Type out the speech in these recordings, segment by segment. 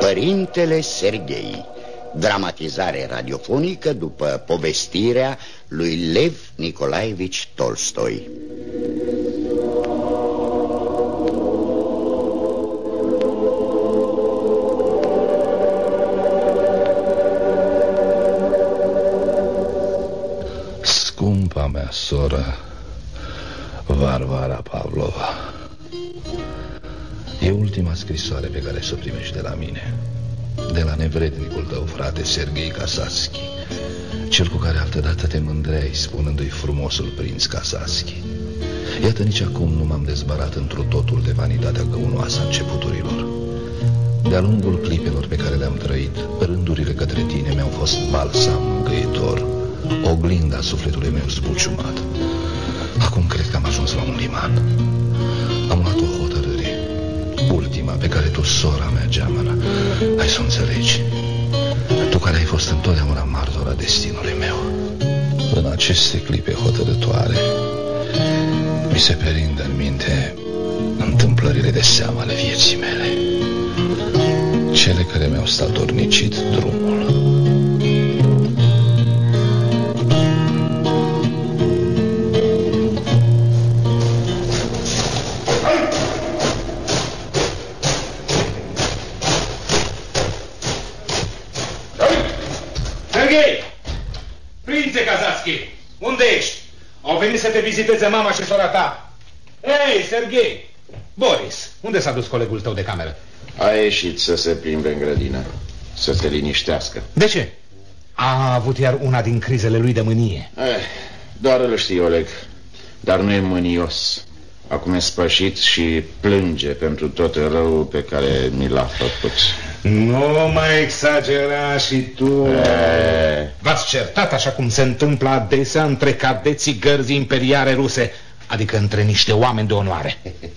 Părintele Serghei, dramatizare radiofonică după povestirea lui Lev Nicolaevici Tolstoi. Scumpa mea soră Varvara Pavlova, e ultima scrisoare pe care să o primești de la mine, de la nevrednicul tău frate Serghei Kasatski, cel cu care altădată te mândreai spunându-i frumosul prinț Kasatski. Iată, nici acum nu m-am dezbărat întru totul de vanitatea găunoasă a începuturilor. De-a lungul clipelor pe care le-am trăit, rândurile către tine mi-au fost balsam mângâietor, oglinda sufletului meu zbuciumat. Acum cred că am ajuns la un liman. Am luat o hotărâre, ultima pe care tu, sora mea geamănă, ai să o înțelegi. Tu care ai fost întotdeauna martora destinului meu. În aceste clipe hotărătoare mi se perindă în minte întâmplările de seamă ale vieții mele, cele care mi-au statornicit drumul. Prințe Kasatski, unde ești? Au venit să te viziteze mama și sora ta. Ei, Serghei! Boris, unde s-a dus colegul tău de cameră? A ieșit să se plimbe în grădină, să se liniștească. De ce? A avut iar una din crizele lui de mânie. Doar îl știu, Oleg, dar nu e mânios. Acum e spășit și plânge pentru tot răul pe care mi l-a făcut. Nu mai exagera și tu. V-ați certat așa cum se întâmplă adesea între cadeții gărzii imperiale ruse, adică între niște oameni de onoare.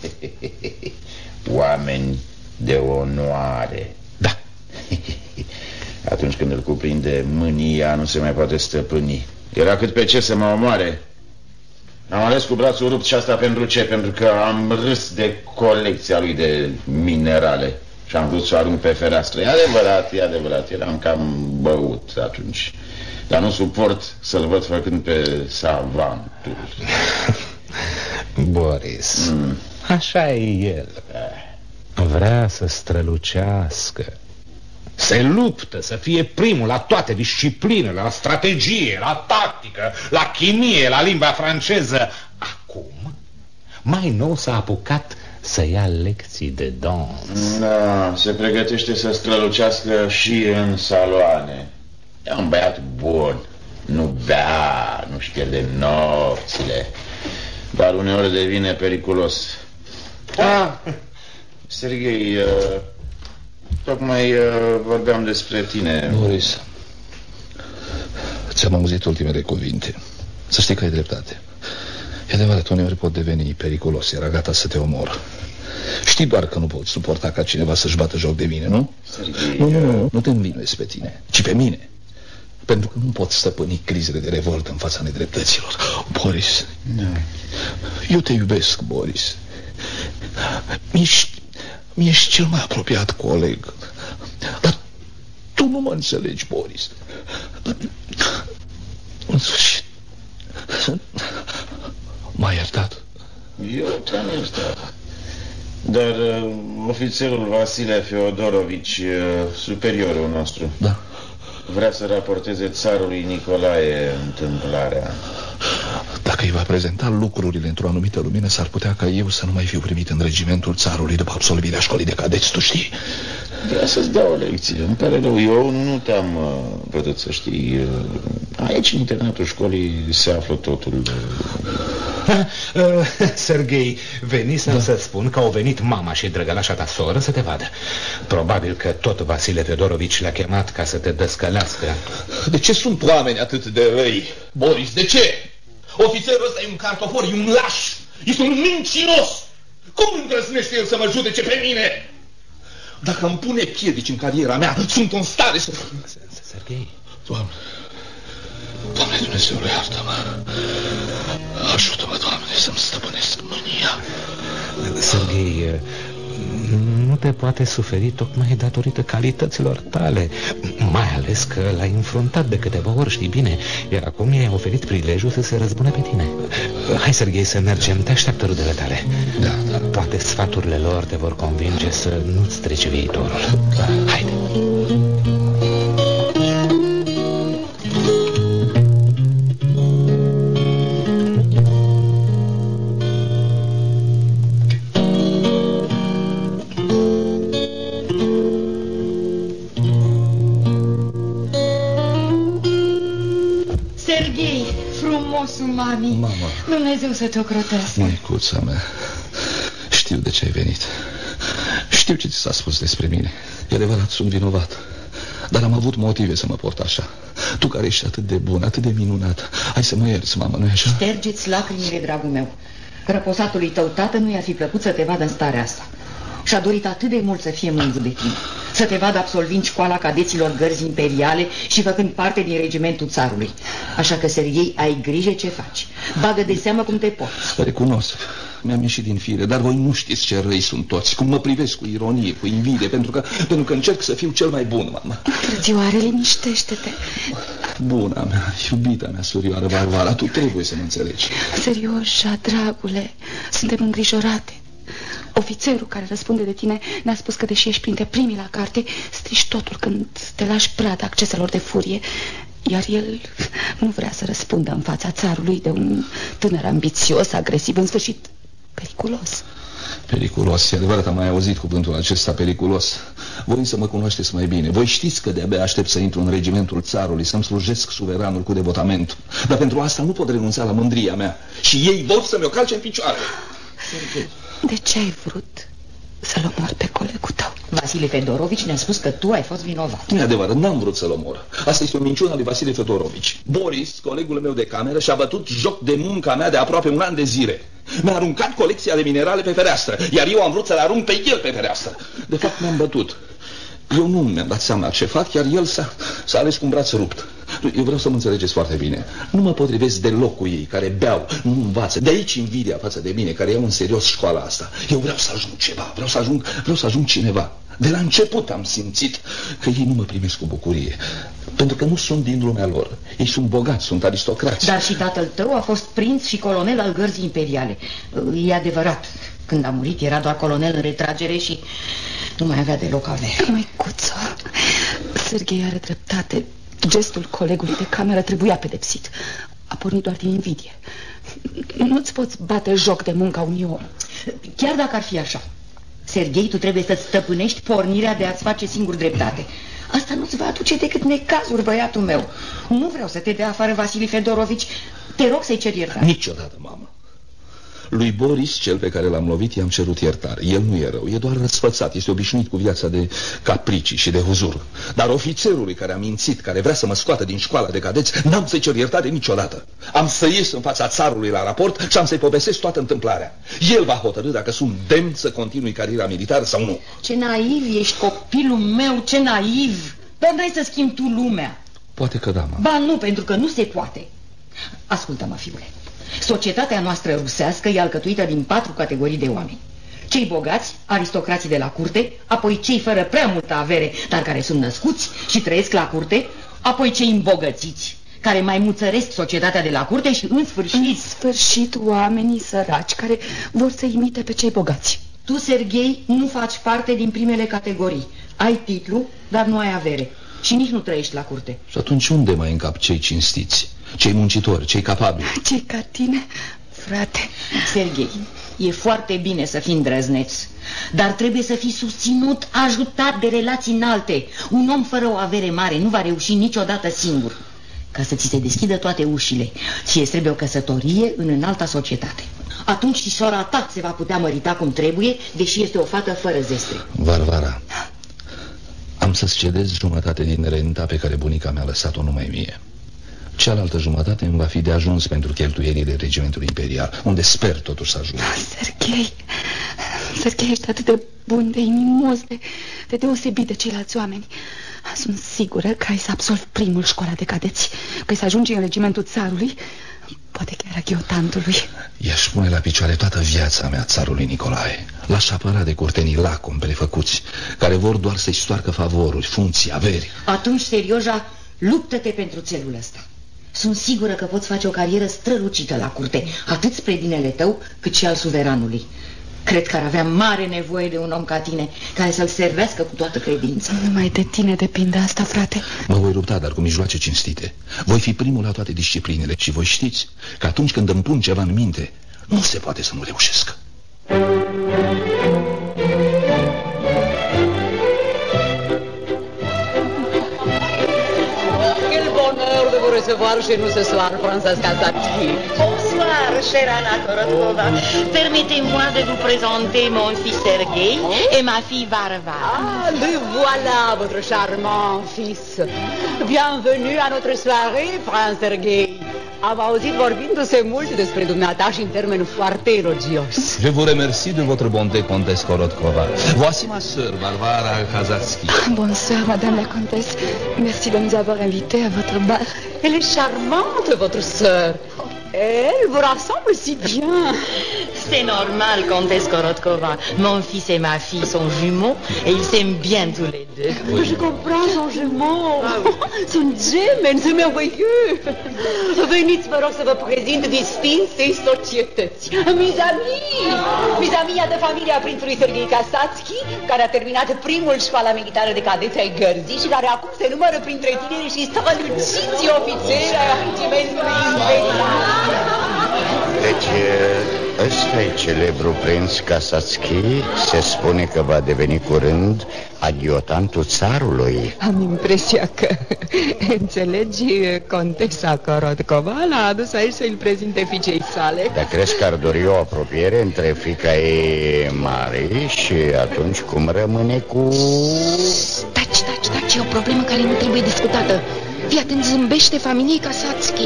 Oameni de onoare. Da. Atunci când îl cuprinde mânia, nu se mai poate stăpâni. Era cât pe ce să mă omoare. Am ales cu brațul rupt și asta pentru ce? Pentru că am râs de colecția lui de minerale și am vrut să o arunc pe fereastră. E adevărat, eram cam băut atunci. Dar nu suport să-l văd făcând pe savantul. Boris, așa e el. Vrea să strălucească, se luptă să fie primul la toate disciplinele, la strategie, la tactică, la chimie, la limba franceză. Acum, mai nou s-a apucat să ia lecții de dans. Da, se pregătește să strălucească și în saloane. E un băiat bun, nu bea, nu-și pierde nopțile, dar uneori devine periculos. Serghei, tocmai vorbeam despre tine. Boris, ți-am auzit ultimele cuvinte. Să știi că ai dreptate. E adevărat, uneori pot deveni periculos. Era gata să te omor. Știi doar că nu pot suporta ca cineva să-și bată joc de mine, nu? Serghei, nu te învinuiesc pe tine, ci pe mine. Pentru că nu pot stăpâni crizele de revoltă în fața nedreptăților. Boris, eu te iubesc, Boris. Mi-ești cel mai apropiat coleg. Dar tu nu mă înțelegi, Boris. În sfârșit, m-ai iertat. Eu te-am iertat. Dar ofițerul Vasile Feodorovici, superiorul nostru, da, vrea să raporteze țarului Nicolae întâmplarea. Dacă îi va prezenta lucrurile într-o anumită lumină, s-ar putea ca eu să nu mai fiu primit în regimentul țarului după absolvirea școlii de cadeți, tu știi? Vrea să-ți dau o lecție. Îmi pare rău, eu nu te-am putut să știi. Aici, în internatul școlii, se află totul. Serghei, venisem să-ți spun că au venit mama și drăgălașa ta soră să te vadă. Probabil că tot Vasile Feodorovici le-a chemat ca să te dăscălească. De ce sunt oameni atât de răi, Boris? De ce? Ofițerul ăsta e un cartofor, e un laș, este un mincinos. Cum îndrăznește el să mă judece pe mine? Dacă îmi pune piedici în cariera mea, sunt în stare să... Serghei, Doamne, Dumnezeule, iartă-mă. Ajută-mă, Doamne, să-mi stăpânesc mânia. Serghei, nu te poate suferi tocmai datorită calităților tale. Mai ales că l-ai înfruntat de câteva ori, știi bine. Iar acum i-ai oferit prilejul să se răzbune pe tine. Hai, Serghei, să mergem. Te așteaptă rudele tale. Da. Poate sfaturile lor te vor convinge să nu-ți treci viitorul. Haide. Mami, mama, Dumnezeu să te ocrotească. măicuța mea, știu de ce ai venit. Știu ce ți s-a spus despre mine. E adevărat, sunt vinovat, dar am avut motive să mă port așa. Tu care ești atât de bun, atât de minunat, hai să mă ierți, mamă, nu-i așa? Ștergeți lacrimile, dragul meu. Răposatului tău tată nu i-ar fi plăcut să te vadă în starea asta. Și-a dorit atât de mult să fie mândru de tine, să te vadă absolvind școala cadeților gărzii imperiale și făcând parte din regimentul țarului. Așa că, Serghei, ai grijă ce faci. Bagă de seamă cum te porți. Recunosc, mi-am ieșit din fire, dar voi nu știți ce răi sunt toți. Cum mă privesc cu ironie, cu invidie, pentru că încerc să fiu cel mai bun, mama. Frățioare, liniștește-te. Buna mea, iubita mea surioară Varvara, tu trebuie să mă înțelegi. Serioșa, dragule, suntem îngrijorate. Ofițerul care răspunde de tine ne-a spus că, deși ești printre primii la carte, strici totul când te lași prada acceselor de furie. Iar el nu vrea să răspundă în fața țarului de un tânăr ambițios, agresiv, în sfârșit periculos. Periculos, e adevărat, am mai auzit cuvântul acesta, periculos. Voi să mă cunoașteți mai bine. Voi știți că de-abia aștept să intru în regimentul țarului, să-mi slujesc suveranul cu devotament. Dar pentru asta nu pot renunța la mândria mea. Și ei vor să mi-o calce în picioare. De ce ai vrut să-l omori pe colegul tău? Vasile Fedorovici ne-a spus că tu ai fost vinovat. Nu e adevărat, n-am vrut să-l omor. Asta este o minciună a lui Vasile Fedorovici. Boris, colegul meu de cameră, și-a bătut joc de munca mea de aproape un an de zile. Mi-a aruncat colecția de minerale pe fereastră, iar eu am vrut să le arunc pe el pe fereastră. De fapt, m-am bătut. Eu nu mi-am dat seama ce fac, iar el s-a ales cu un braț rupt. Eu vreau să mă înțelegeți foarte bine. Nu mă potrivesc deloc cu ei care beau, nu învață. De aici invidia față de mine, care iau în serios școala asta. Eu vreau să ajung ceva, vreau să ajung cineva. De la început am simțit că ei nu mă primesc cu bucurie, pentru că nu sunt din lumea lor. Ei sunt bogați, sunt aristocrați. Dar și tatăl tău a fost prinț și colonel al gărzii imperiale. E adevărat, când a murit era doar colonel în retragere și nu mai avea deloc avere. Măicuță, Serghei are dreptate. Gestul colegului de cameră trebuia pedepsit. A pornit doar din invidie. Nu-ți poți bate joc de munca unui om. Chiar dacă ar fi așa, Serghei, tu trebuie să-ți stăpânești pornirea de a-ți face singur dreptate. Asta nu-ți va aduce decât necazuri, băiatul meu. Nu vreau să te dea afară Vasile Fedorovici. Te rog să-i cer iertare. Niciodată, mamă. Lui Boris, cel pe care l-am lovit, i-am cerut iertare. El nu e rău, e doar răsfățat, este obișnuit cu viața de capricii și de huzur. Dar ofițerului care a mințit, care vrea să mă scoată din școala de cadeți, n-am să-i cer iertare niciodată. Am să ies în fața țarului la raport și am să-i povestesc toată întâmplarea. El va hotărî dacă sunt demn să continui cariera militară sau nu. Ce naiv ești, copilul meu, ce naiv! Dar vrei să schimbi tu lumea. Poate că da, mă. Ba nu, pentru că nu se poate. Ascultă-mă, fiule. Societatea noastră rusească e alcătuită din 4 categorii de oameni. Cei bogați, aristocrații de la curte, apoi cei fără prea multă avere, dar care sunt născuți și trăiesc la curte, apoi cei îmbogățiți, care mai muțăresc societatea de la curte și, în sfârșit, oamenii săraci care vor să imite pe cei bogați. Tu, Serghei, nu faci parte din primele categorii. Ai titlu, dar nu ai avere. Și nici nu trăiești la curte. Și atunci unde mai încap cei cinstiți, cei muncitori, cei capabili? Cei ca tine, frate. Serghei, e foarte bine să fii îndrăzneț, dar trebuie să fii susținut, ajutat de relații înalte. Un om fără o avere mare nu va reuși niciodată singur. Ca să ți se deschidă toate ușile, ție trebuie o căsătorie în înalta societate. Atunci și sora ta se va putea mărita cum trebuie, deși este o fată fără zestre. Varvara, am să-ți cedez jumătate din renta pe care bunica mi-a lăsat-o numai mie. Cealaltă jumătate îmi va fi de ajuns pentru cheltuielile regimentului imperial, unde sper totuși să ajung. Serghei, ești atât de bun, de inimos, de deosebit de ceilalți oameni. Sunt sigură că ai să absolvi primul școala de cadeți, că ai să ajungi în regimentul țarului. poate chiar a ghiotantului. I-aș pune la picioare toată viața mea țarului Nicolae. L-aș apăra de curtenii lacom prefăcuți, care vor doar să-i stoarcă favoruri, funcții, averi. Atunci, Serioja, luptă-te pentru țelul ăsta. Sunt sigură că poți face o carieră strălucită la curte, atât spre binele tău, cât și al suveranului. Cred că ar avea mare nevoie de un om ca tine, care să-l servească cu toată credința. Numai de tine depinde asta, frate. Mă voi lupta, dar cu mijloace cinstite. Voi fi primul la toate disciplinele și voi știți că atunci când îmi pun ceva în minte, nu se poate să nu reușesc. Recevoir chez nous ce soir, Princesse Kazatsky. Bonsoir, chère Anna Korotkova. Permettez-moi de vous présenter mon fils Sergei et ma fille Varvara. Ah, le voilà, votre charmant fils. Bienvenue à notre soirée, Prince Sergei. Am auzit vorbindu-se mult despre dumneata și în termeni foarte elogios. Je vous remercie de votre bonté, Comtesse Korotkova. Voici ma sœur, Varvara Kazatsky. Bonsoir, madame la comtesse. Merci de nous avoir invités à votre bal. Elle est charmante, votre sœur. Elle vous rassemble si bien. C'est normal, comtesse Korotkova. Mon fils et ma fille sont jumeaux et ils s'aiment bien tous les deux. Oui. Je comprends, son jumeau. Sunt gemeni, sunt merveilleux. Veniți, vă rog, să vă prezint distinsei societăți. Mes amis de familia prințului Sergei Kazatsky, care a terminat primul școala militară de cadeți ai gărzii și care acum se numără printre tineri și străluciți ofițeri ai regimentului imperial. Deci, ăsta e celebru prinț Kazatsky. Se spune că va deveni curând adiotantul țarului. Am impresia că, înțelegi, contesa Korotkova l-a adus aici să-i prezinte fiicei sale. Dar crezi că ar dori o apropiere între fiica ei mare și atunci cum rămâne cu... Taci, e o problemă care nu trebuie discutată. Fii atent, zâmbește familiei Kazatsky.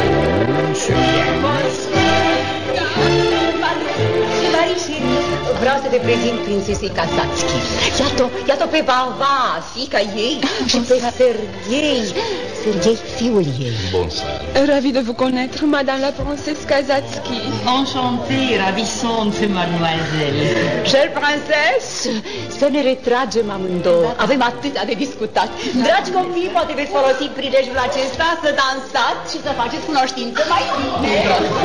Vreau să te prezint prințesei Kazatsky. Iată pe Varva, fiica ei, și pe Sergei, fiul ei. Bonsoir. Ravi de vous connaître, madame la princesse Kazatsky. Enchantée, ravissante, mademoiselle. Chère princesse, să ne retragem amândouă. Avem atâta de discutat. Dragi copii, poate veți folosi prilejul acesta să dansați și să faceți cunoștință mai bine.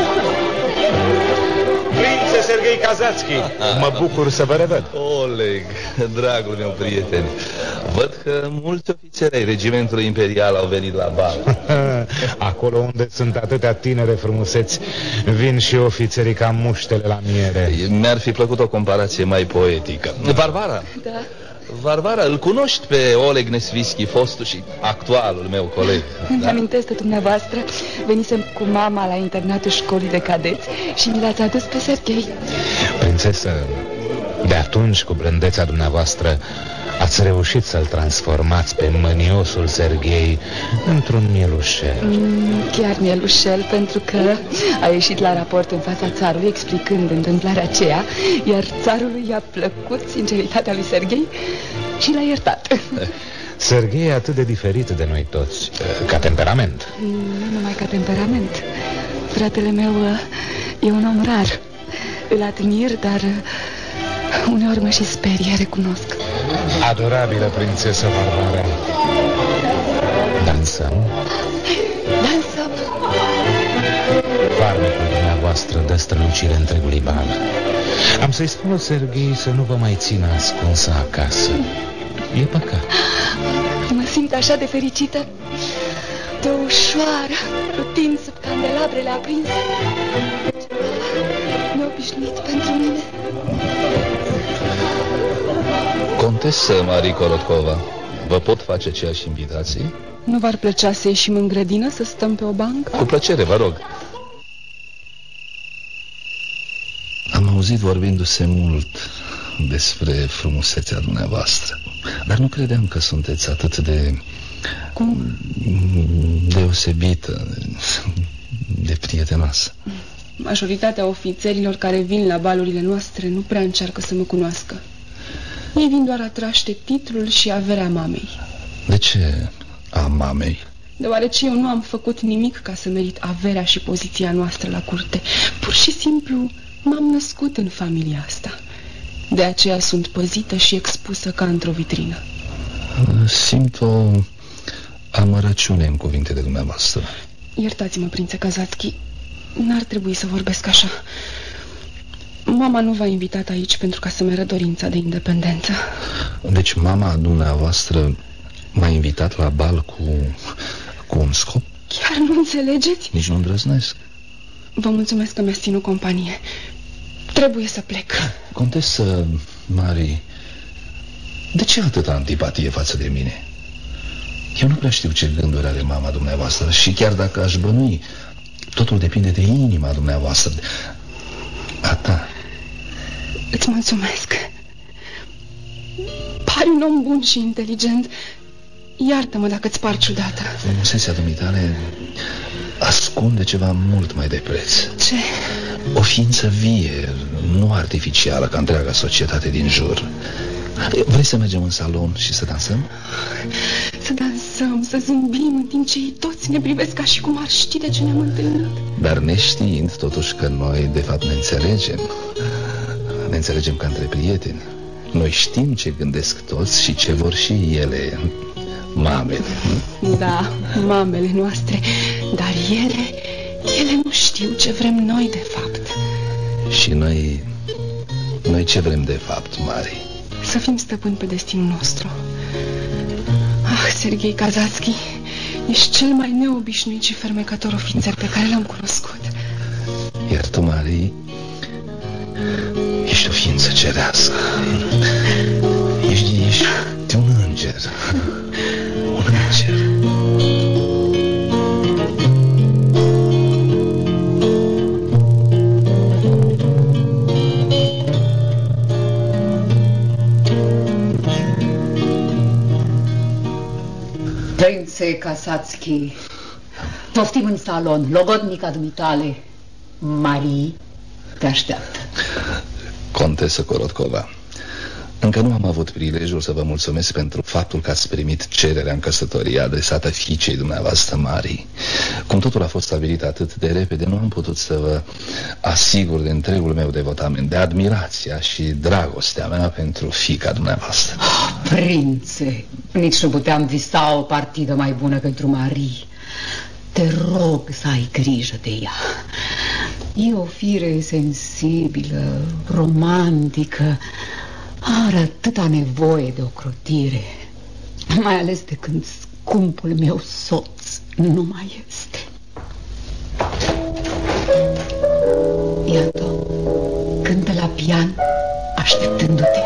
Prințe Sergei Kazatsky, mă bucur să vă revăd. Oleg, dragul meu prieten, văd că mulți ofițeri ai regimentului imperial au venit la bal. Acolo unde sunt atâtea tinere frumuseți, vin și ofițerii ca muștele la miere. Mi-ar fi plăcut o comparație mai poetică. Varvara? Da. Varvara, îl cunoști pe Oleg Nesvisky, fostul și actualul meu coleg? Îmi amintesc de dumneavoastră. Venisem cu mama la internatul școlii de cadeți și mi l-ați adus pe Sergei. Prințesă, de atunci, cu blândețea dumneavoastră, ați reușit să-l transformați pe mâniosul Sergei într-un mielușel. Chiar mielușel, pentru că a ieșit la raport în fața țarului explicând întâmplarea aceea, iar țarului i-a plăcut sinceritatea lui Sergei și l-a iertat. Sergei e atât de diferit de noi toți, ca temperament. Nu numai ca temperament. Fratele meu e un om rar. Îl admir, dar uneori mă și sperie, recunosc. Adorabilă prințesă Varvara. Dansăm? Dansăm. Farmecul dumneavoastră dă strălucire întregului bal. Am să-i spun lui Sergei să nu vă mai țină ascunsă acasă. E păcat. Mă simt așa de fericită, de ușoară, plutind sub candelabrele aprinse. Neobișnuit pentru mine. Contesă Marie Korotkova, vă pot face aceeași invitații? Nu v-ar plăcea să ieșim în grădină, să stăm pe o bancă? Cu plăcere, vă rog. Am auzit vorbindu-se mult despre frumusețea dumneavoastră, dar nu credeam că sunteți atât de... deosebită, de prietenoasă. Majoritatea ofițerilor care vin la balurile noastre nu prea încearcă să mă cunoască. Ei vin doar atrași de titlul și averea mamei. De ce a mamei? deoarece eu nu am făcut nimic ca să merit averea și poziția noastră la curte. Pur și simplu m-am născut în familia asta. De aceea sunt păzită și expusă ca într-o vitrină. Simt o amărăciune în cuvintele dumneavoastră. Iertați-mă, prințe Kazatski, n-ar trebui să vorbesc așa. Mama nu v-a invitat aici pentru ca să-mi arăt dorința de independență. Deci mama dumneavoastră m-a invitat la bal cu un scop? Chiar nu înțelegeți? Nici nu îndrăznesc. Vă mulțumesc că mi-ați ținut companie. Trebuie să plec. Contesă Marie, de ce atâta antipatie față de mine? Eu nu prea știu ce gânduri are mama dumneavoastră și chiar dacă aș bănui, totul depinde de inima dumneavoastră. A ta. Îți mulțumesc. Pari un om bun și inteligent. Iartă-mă dacă îți par ciudată. Frumusețea dumitale ascunde ceva mult mai de preț. Ce? O ființă vie, nu artificială ca întreaga societate din jur. Vrei să mergem în salon și să dansăm? Să dansăm, să zâmbim în timp ce ei toți ne privesc ca și cum ar ști de ce ne-am întâlnit. Dar neștiind totuși că noi de fapt ne înțelegem. Ne înțelegem ca între prieteni. Noi știm ce gândesc toți și ce vor și ele, mamele. Da, mamele noastre. Dar ele nu știu ce vrem noi de fapt. Și noi ce vrem de fapt, Mari? Să fim stăpâni pe destinul nostru. Ah, Serghei Kazatski, ești cel mai neobișnuit și fermecător ofițer pe care l-am cunoscut. Iar tu, Mari, ești o ființă cerească. Ești un înger. Un înger. Prințe Kazatski, poftim în salon, logodnica dumitale. Marie te așteaptă. Contesă Korotkova, încă nu am avut prilejul să vă mulțumesc pentru faptul că ați primit cererea în căsătorie adresată fiicei dumneavoastră, Marie. Cum totul a fost stabilit atât de repede, nu am putut să vă asigur de întregul meu devotament, de admirația și dragostea mea pentru fiica dumneavoastră. Prințe, nici nu puteam visa o partidă mai bună pentru Marie. Te rog să ai grijă de ea. E o fire sensibilă, romantică, are atâta nevoie de ocrotire, mai ales de când scumpul meu soț nu mai este. Iată, cântă la pian, așteptându-te.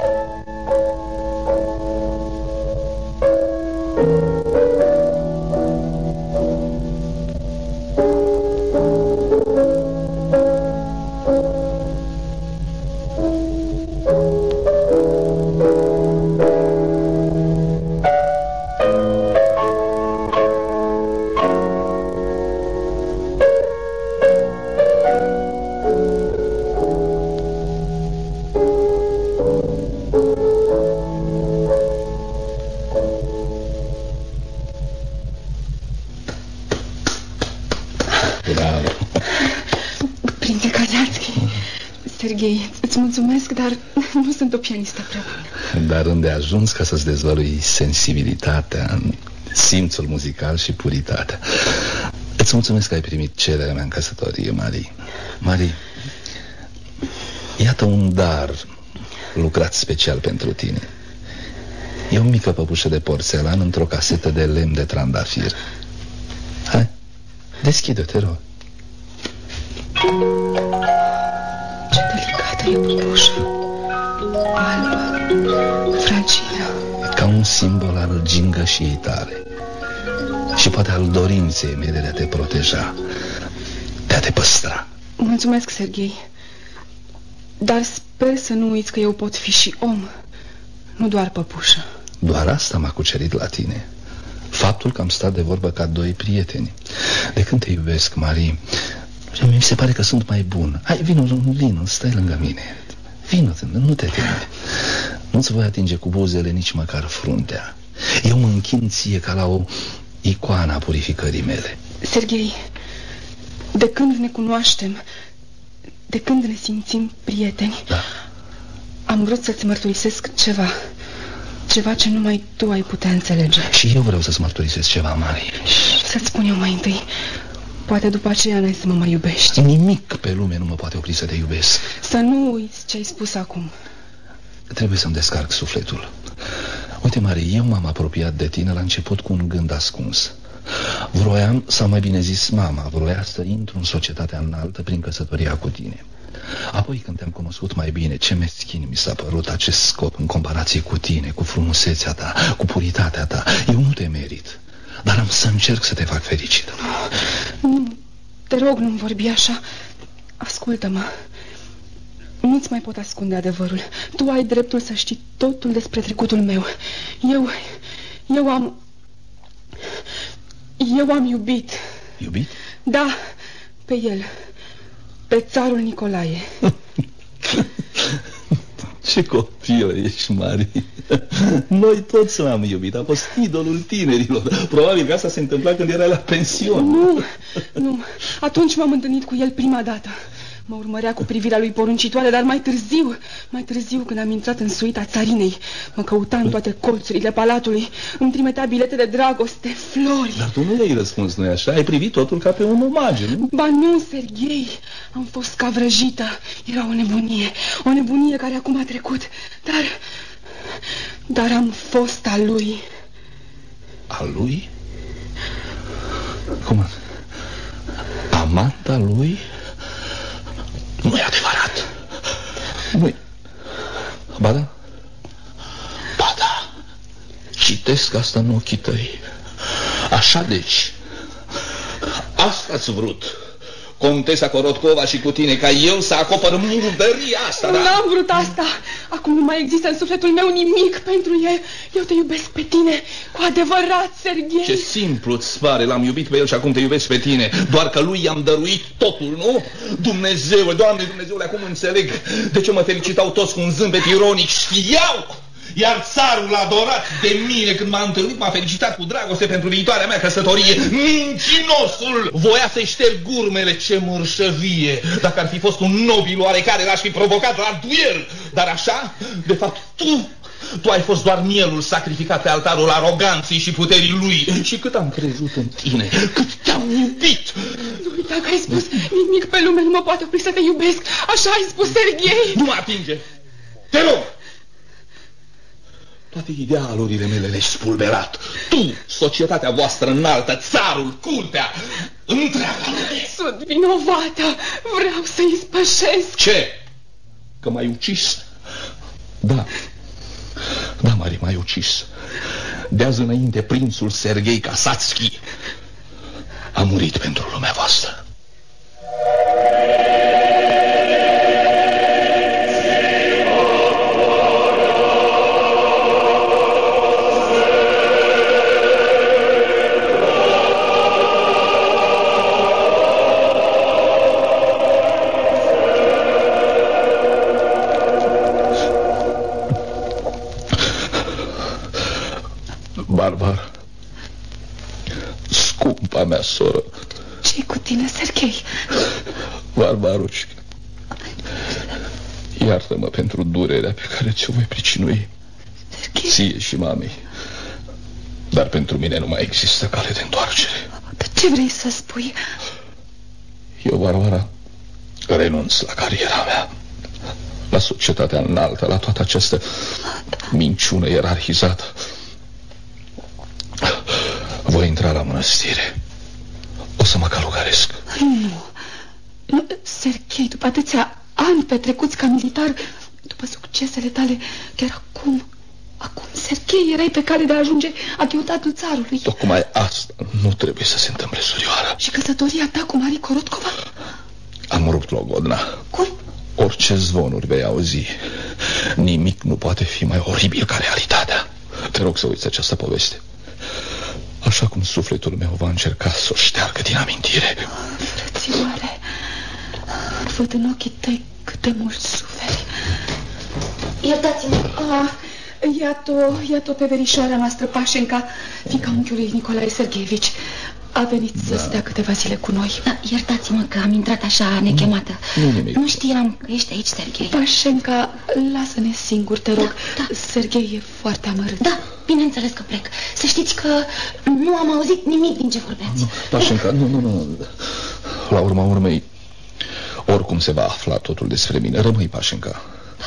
Serghei, îți mulțumesc, dar nu sunt o pianistă prea bună. Dar îndeajuns ca să-ți dezvălui sensibilitatea, simțul muzical și puritatea. Îți mulțumesc că ai primit cererea mea în căsătorie, Marie. Marie, iată un dar lucrat special pentru tine. E o mică păpușă de porțelan într-o casetă de lemn de trandafir. Hai, deschide-o, te rog. E păpușă albă, fragilă. Ca un simbol al gingășiei tale și poate al dorinței mele de a te proteja, de a te păstra. Mulțumesc, Serghei, dar sper să nu uiți că eu pot fi și om, nu doar păpușă. Doar asta m-a cucerit la tine, faptul că am stat de vorbă ca doi prieteni. De când te iubesc, Marie, mi se pare că sunt mai bun. Hai, vino, stai lângă mine. Vino, nu te teme. Nu-ți voi atinge cu buzele nici măcar fruntea. Eu mă închin ție ca la icoana purificării mele. Serghei, de când ne cunoaștem, de când ne simțim prieteni, Da. am vrut să-ți mărturisesc ceva ce numai tu ai putea înțelege. Și eu vreau să-ți mărturisesc ceva, Mari. Să-ți spun eu mai întâi, poate după aceea n-ai să mă mai iubești. Nimic pe lume nu mă poate opri să te iubesc. Să nu uiți ce ai spus acum. Trebuie să-mi descarc sufletul. Uite, Mari, eu m-am apropiat de tine la început cu un gând ascuns. Vroiam, sau mai bine zis mama, vroia să intru în societatea înaltă prin căsătoria cu tine. Apoi, când te-am cunoscut mai bine, ce meschin mi s-a părut acest scop în comparație cu tine, cu frumusețea ta, cu puritatea ta. Eu nu te merit, dar am să încerc să te fac fericită. Nu, te rog, nu-mi vorbi așa. Ascultă-mă. Nu-ți mai pot ascunde adevărul. Tu ai dreptul să știi totul despre trecutul meu. Eu am iubit. Iubit? Da, pe el. Pe țarul Nicolae. Ce copilă ești, Mari. Noi toți l-am iubit. A fost idolul tinerilor. Probabil că asta se întâmpla când era la pensiune. Nu. Atunci m-am întâlnit cu el prima dată. Mă urmărea cu privirea lui poruncitoare, dar mai târziu, când am intrat în suita țarinei, mă căuta în toate colțurile palatului, îmi trimitea bilete de dragoste, flori. Dar tu nu le-ai răspuns, nu-i așa? Ai privit totul ca pe un omagiu, nu? Ba nu, Serghei, am fost ca vrăjită. Era o nebunie care acum a trecut, dar am fost a lui. A lui? Cum? Amanta lui? Nu e adevărat. Nu-i... Ba da? Ba da. Citesc asta în ochii tăi. Așa deci. Asta-ți vrut, Contesa Korotkova, și cu tine, ca eu să acopăr murdăria asta, da? N-am vrut asta. Acum nu mai există în sufletul meu nimic pentru el. Eu te iubesc pe tine cu adevărat, Serghei. Ce simplu îți pare, l-am iubit pe el și acum te iubesc pe tine. Doar că lui i-am dăruit totul, nu? Dumnezeu, Doamne Dumnezeule, acum înțeleg de ce mă felicitau toți cu un zâmbet ironic. Știau! Iar țarul adorat de mine, când m-a întâlnit, m-a felicitat cu dragoste pentru viitoarea mea căsătorie. Mincinosul voia să-i șterg urmele. Ce mărșăvie! Dacă ar fi fost un nobil oarecare, l-aș fi provocat la duel. Dar așa, de fapt, tu ai fost doar mielul sacrificat pe altarul aroganței și puterii lui. Și cât am crezut în tine, cât te-am iubit. Nu uita că ai spus, nimic pe lume nu mă poate opri să te iubesc. Așa ai spus, Serghei. Nu mă atinge, te rog. Toate idealurile mele le-ai spulberat. Tu, societatea voastră înaltă, țarul, curtea, întreaga lume. Sunt vinovată. Vreau să-i spășesc. Ce? Că m-ai ucis? Da, Mari, m-ai ucis. De azi înainte, prințul Serghei Kasatski a murit pentru lumea voastră. Barbar, scumpa mea soră. Ce-i cu tine, Serghei? Barbarușca, iartă-mă pentru durerea pe care ți-o voi pricinui, ție și mamei. Dar pentru mine nu mai există cale de întoarcere. Dar ce vrei să spui? Eu, Barbara, renunț la cariera mea, la societatea înaltă, la toată această minciună ierarhizată. Voi intra la mănăstire. O să mă călugăresc. Nu, Serghei, după atâția ani petrecuți ca militar, după succesele tale, chiar acum, Serghei, erai pe cale de a ajunge adjutatul țarului. Tocmai asta nu trebuie să se întâmple, surioară. Și căsătoria ta cu Marie Korotkova? Am rupt logodna. Cum? Orice zvonuri vei auzi, nimic nu poate fi mai oribil ca realitatea. Te rog să uiți această poveste, așa cum sufletul meu va încerca să o șteargă din amintire. Frățioare, văd în ochii tăi cât de mult suferi. Iertați-mă, Iată pe verișoara noastră, Pașenca, fiica unchiului Nicolae Sergeevici. A venit să stea câteva zile cu noi. Da, iertați-mă că am intrat așa nechemată. Nu știam că ești aici, Serghei. Pașenca, lasă-ne singur, te rog. Da. Serghei e foarte amărât. Da, bineînțeles că plec. Să știți că nu am auzit nimic din ce vorbeați. Pașenca, nu. La urma urmei, oricum se va afla totul despre mine. Rămâi, Pașenca.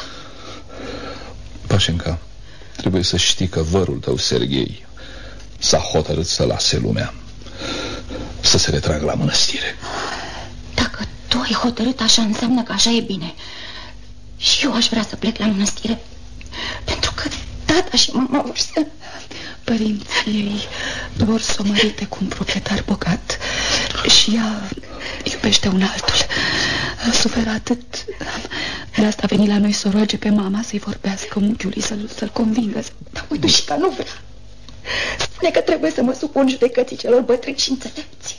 Pașenca, trebuie să știi că vărul tău, Serghei, s-a hotărât să lase lumea, să se retragă la mănăstire. Dacă tu ai hotărât așa, înseamnă că așa e bine. Și eu aș vrea să plec la mănăstire, pentru că tata și mama vor să... Părinții ei vor să o mărite cu un proprietar bogat și ea iubește un altul. Suferă atât. De asta a venit la noi să o roage pe mama să-i vorbească unchiului, să-l convingă. Dar uite și că nu vrea. Spune că trebuie să mă supun judecății celor bătrâni și înțelepți.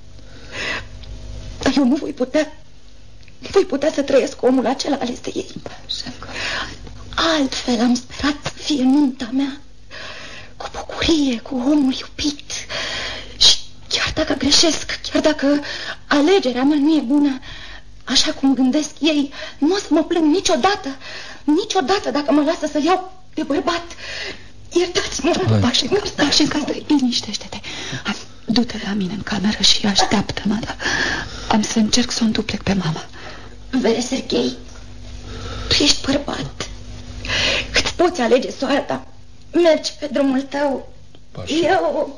Dar eu nu voi putea să trăiesc cu omul acela ales de ei. Altfel am sperat să fie nunta mea, cu bucurie, cu omul iubit. Și chiar dacă greșesc, chiar dacă alegerea mea nu e bună, așa cum gândesc ei, nu o să mă plâng niciodată dacă mă lasă să iau de bărbat. Iertați-mă, Pașenca, liniștește-te. Du-te la mine în cameră și așteaptă-mă. Am să încerc să o înduplec pe mama. Vezi, Serghei, tu ești bărbat. Îți poți alege soarta. Mergi pe drumul tău. Pașenca. Eu...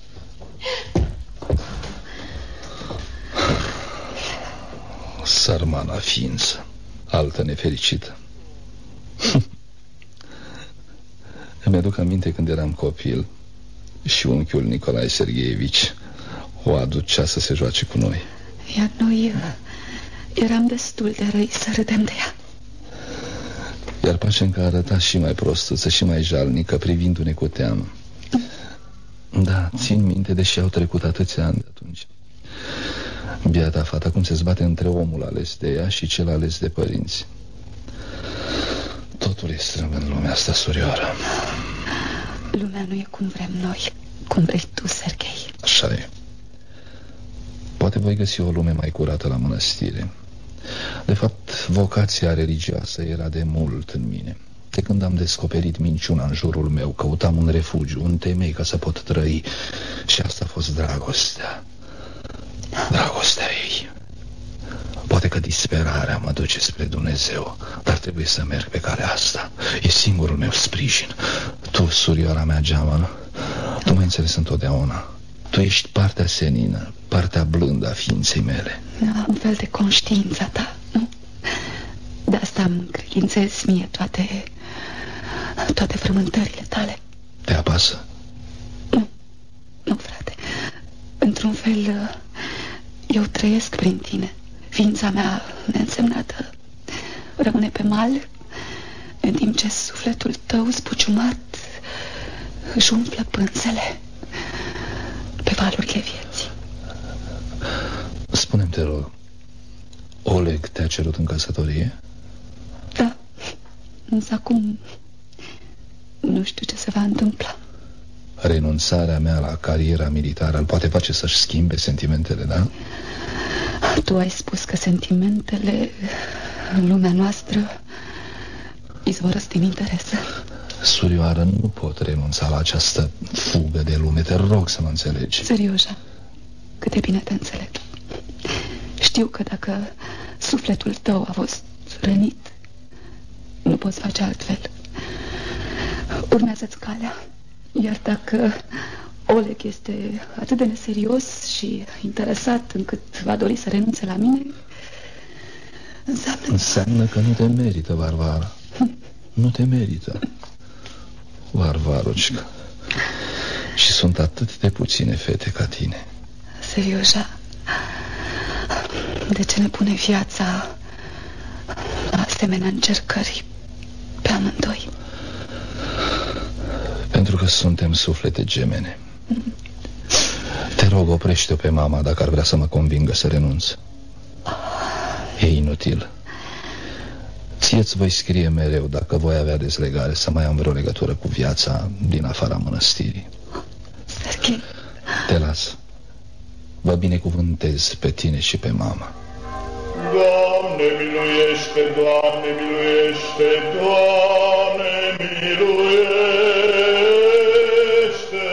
Sărmana ființă, altă nefericită. Îmi aduc aminte când eram copil și unchiul Nicolae Sergeevici o aducea să se joace cu noi. Iar noi eram destul de răi să râdem de ea. Iar Pașenca arăta și mai prostuță și mai jalnică, privindu-ne cu teamă. Da, țin minte, deși au trecut atâția ani de atunci. Biata fata cum se zbate între omul ales de ea și cel ales de părinți. Totul e strâmb în lumea asta, surioară. Lumea nu e cum vrem noi, cum vrei tu, Serghei. Așa e. Poate voi găsi o lume mai curată la mănăstire. De fapt, vocația religioasă era de mult în mine. De când am descoperit minciuna în jurul meu, căutam un refugiu, un temei ca să pot trăi. Și asta a fost dragostea. Dragostea ei. Poate că disperarea mă duce spre Dumnezeu, dar trebuie să merg pe calea asta. E singurul meu sprijin. Tu, surioara mea geamănă, tu m-ai înțeles întotdeauna. Tu ești partea senină, partea blândă a ființei mele. Un fel de conștiința ta, nu? De asta îmi încredințez mie toate frământările tale. Te apasă? Nu, frate. Într-un fel, eu trăiesc prin tine. Ființa mea neînsemnată rămâne pe mal, în timp ce sufletul tău zbuciumat își umflă pânzele pe valurile vieții. Spune-mi, te rog, Oleg te-a cerut în căsătorie? Da, însă acum nu știu ce se va întâmpla. Renunțarea mea la cariera militară îl poate face să-și schimbe sentimentele, da? Tu ai spus că sentimentele în lumea noastră izvorăsc din interes. Surioară, nu pot renunța la această fugă de lume. Te rog să mă înțelegi. Serioja, cât de bine te înțeleg. Știu că dacă sufletul tău a fost rănit, nu poți face altfel. Urmează-ți calea. Iar dacă Oleg este atât de neserios și interesat încât va dori să renunțe la mine, înseamnă că nu te merită, Varvara. Nu te merită, Varvarucica. Și sunt atât de puține fete ca tine. Serioja, de ce ne pune viața la asemenea încercări pe amândoi? Pentru că suntem suflete gemene. Te rog, oprește-o pe mama dacă ar vrea să mă convingă să renunț. E inutil. Ție-ți voi scrie mereu, dacă voi avea dezlegare, să mai am vreo legătură cu viața din afara mănăstirii. Serghei, te las. Vă binecuvântez pe tine și pe mama. Doamne miluiește, Doamne miluiește, Doamne miluiește.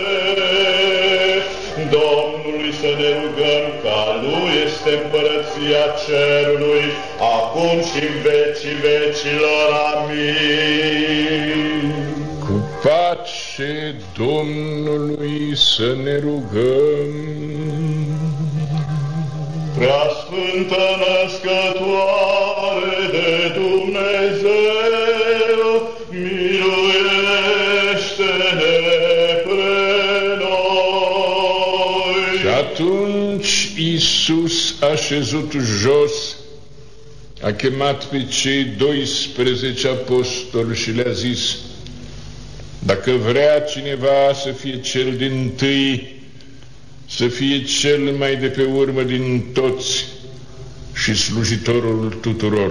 Domnului să ne rugăm, ca Lui este împărăția cerului, acum și în vecii vecilor. Amin. Cu pace Domnului să ne rugăm. Preasfântă născătoare de Dumnezeu, miluiește-ne pre noi. Și atunci Iisus, așezut jos, a chemat pe cei 12 apostoli și le-a zis: dacă vrea cineva să fie cel dintâi, să fie cel mai de pe urmă din toți și slujitorul tuturor.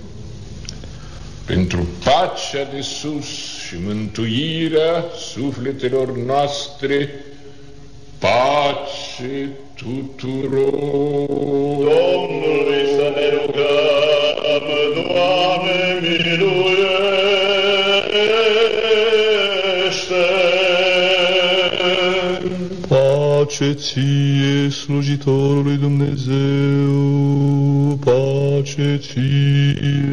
Pentru pacea de sus și mântuirea sufletelor noastre, pace tuturor. Domnului să ne rugăm, Doamne miluiește. Pace ție, slujitorului Dumnezeu, pace ție.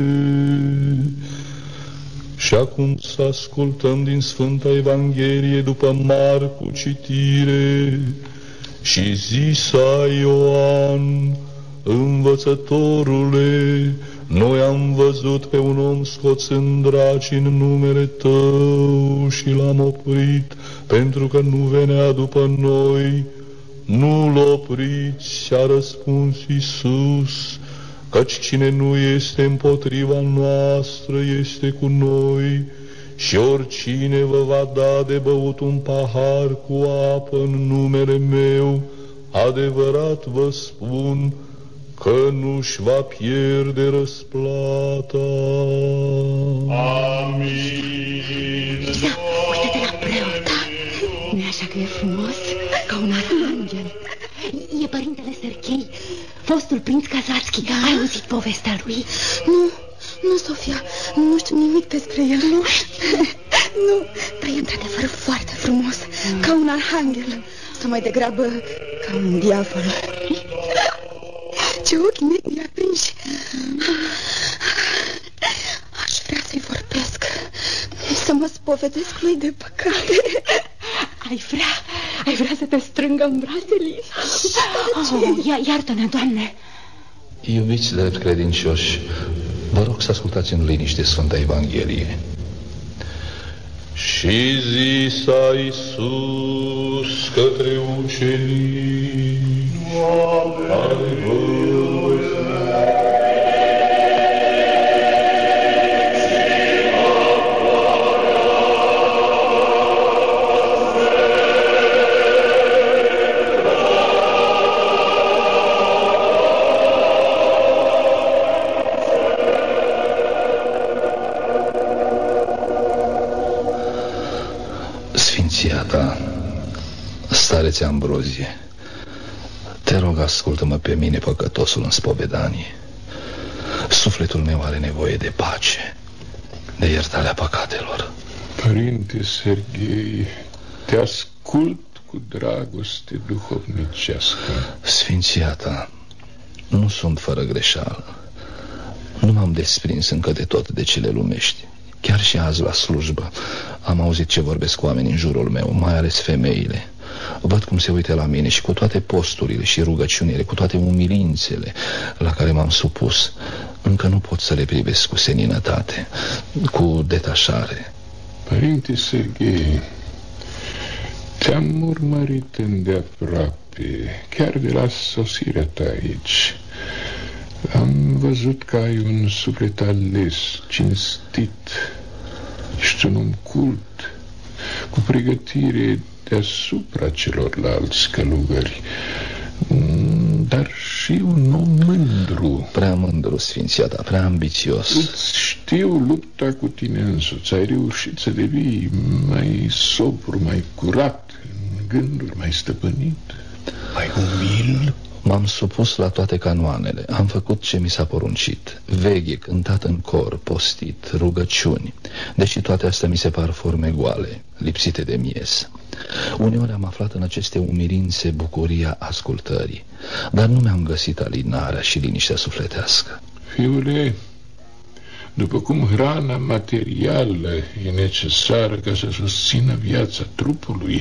Și acum să ascultăm din Sfânta Evanghelie după Marcu citire. Și zisa Ioan, învățătorule, noi am văzut pe un om scoțând draci în numele tău și l-am oprit, pentru că nu venea după noi. Nu-l opriți, a răspuns Iisus, căci cine nu este împotriva noastră este cu noi. Și oricine vă va da de băut un pahar cu apă în numele meu, adevărat vă spun că nu-și va pierde răsplata. Amin. Uite-te la preot, nu-i așa că e frumos? Ca un arhanghel. E părintele Serghei, fostul prinț Kazatski. Da? Ai auzit povestea lui? Nu, Sofia, nu știu nimic despre el. Nu, dar e într-adevăr foarte frumos, ca un arhanghel, sau mai degrabă ca un diavol. Ce ochi negri aprinși. Aș vrea să-i vorbesc, să mă spovedesc lui de păcate. Ai vrea să te strângă în brațe, Lisa? Iartă-ne, Doamne. Iubiți drept credincioși, vă rog să ascultați în liniște Sfânta Evanghelie. Și zisa Iisus către ucenici: Sfinția ta, starețe Ambrozie, te rog, ascultă-mă pe mine, păcătosul, în spovedanie. Sufletul meu are nevoie de pace, de iertarea păcatelor. Părinte Serghei, te ascult cu dragoste duhovnicească. Sfinția ta, nu sunt fără greșeală. Nu m-am desprins încă de tot de cele lumești. Chiar și azi la slujbă am auzit ce vorbesc oamenii în jurul meu, mai ales femeile. Văd cum se uită la mine și cu toate posturile și rugăciunile, cu toate umilințele la care m-am supus, încă nu pot să le privesc cu seninătate, cu detașare. Părinte Serghei, te-am urmărit îndeaproape, chiar de la sosirea ta aici. Am văzut că ai un suflet ales, cinstit. Ești un om cult, cu pregătire deasupra celorlalți călugări. Dar și un om mândru. Prea mândru, sfințiata, prea ambițios. Îți știu lupta cu tine însuți. Ai reușit să devii mai sobru, mai curat, în gânduri, mai stăpânit, mai umil. M-am supus la toate canoanele. Am făcut ce mi s-a poruncit. Veghe, cântat în cor, postit, rugăciuni. Deși toate astea mi se par forme goale, lipsite de miez. Uneori am aflat în aceste umilințe bucuria ascultării, dar nu mi-am găsit alinarea și liniștea sufletească. Fiule, după cum hrana materială e necesară ca să susțină viața trupului,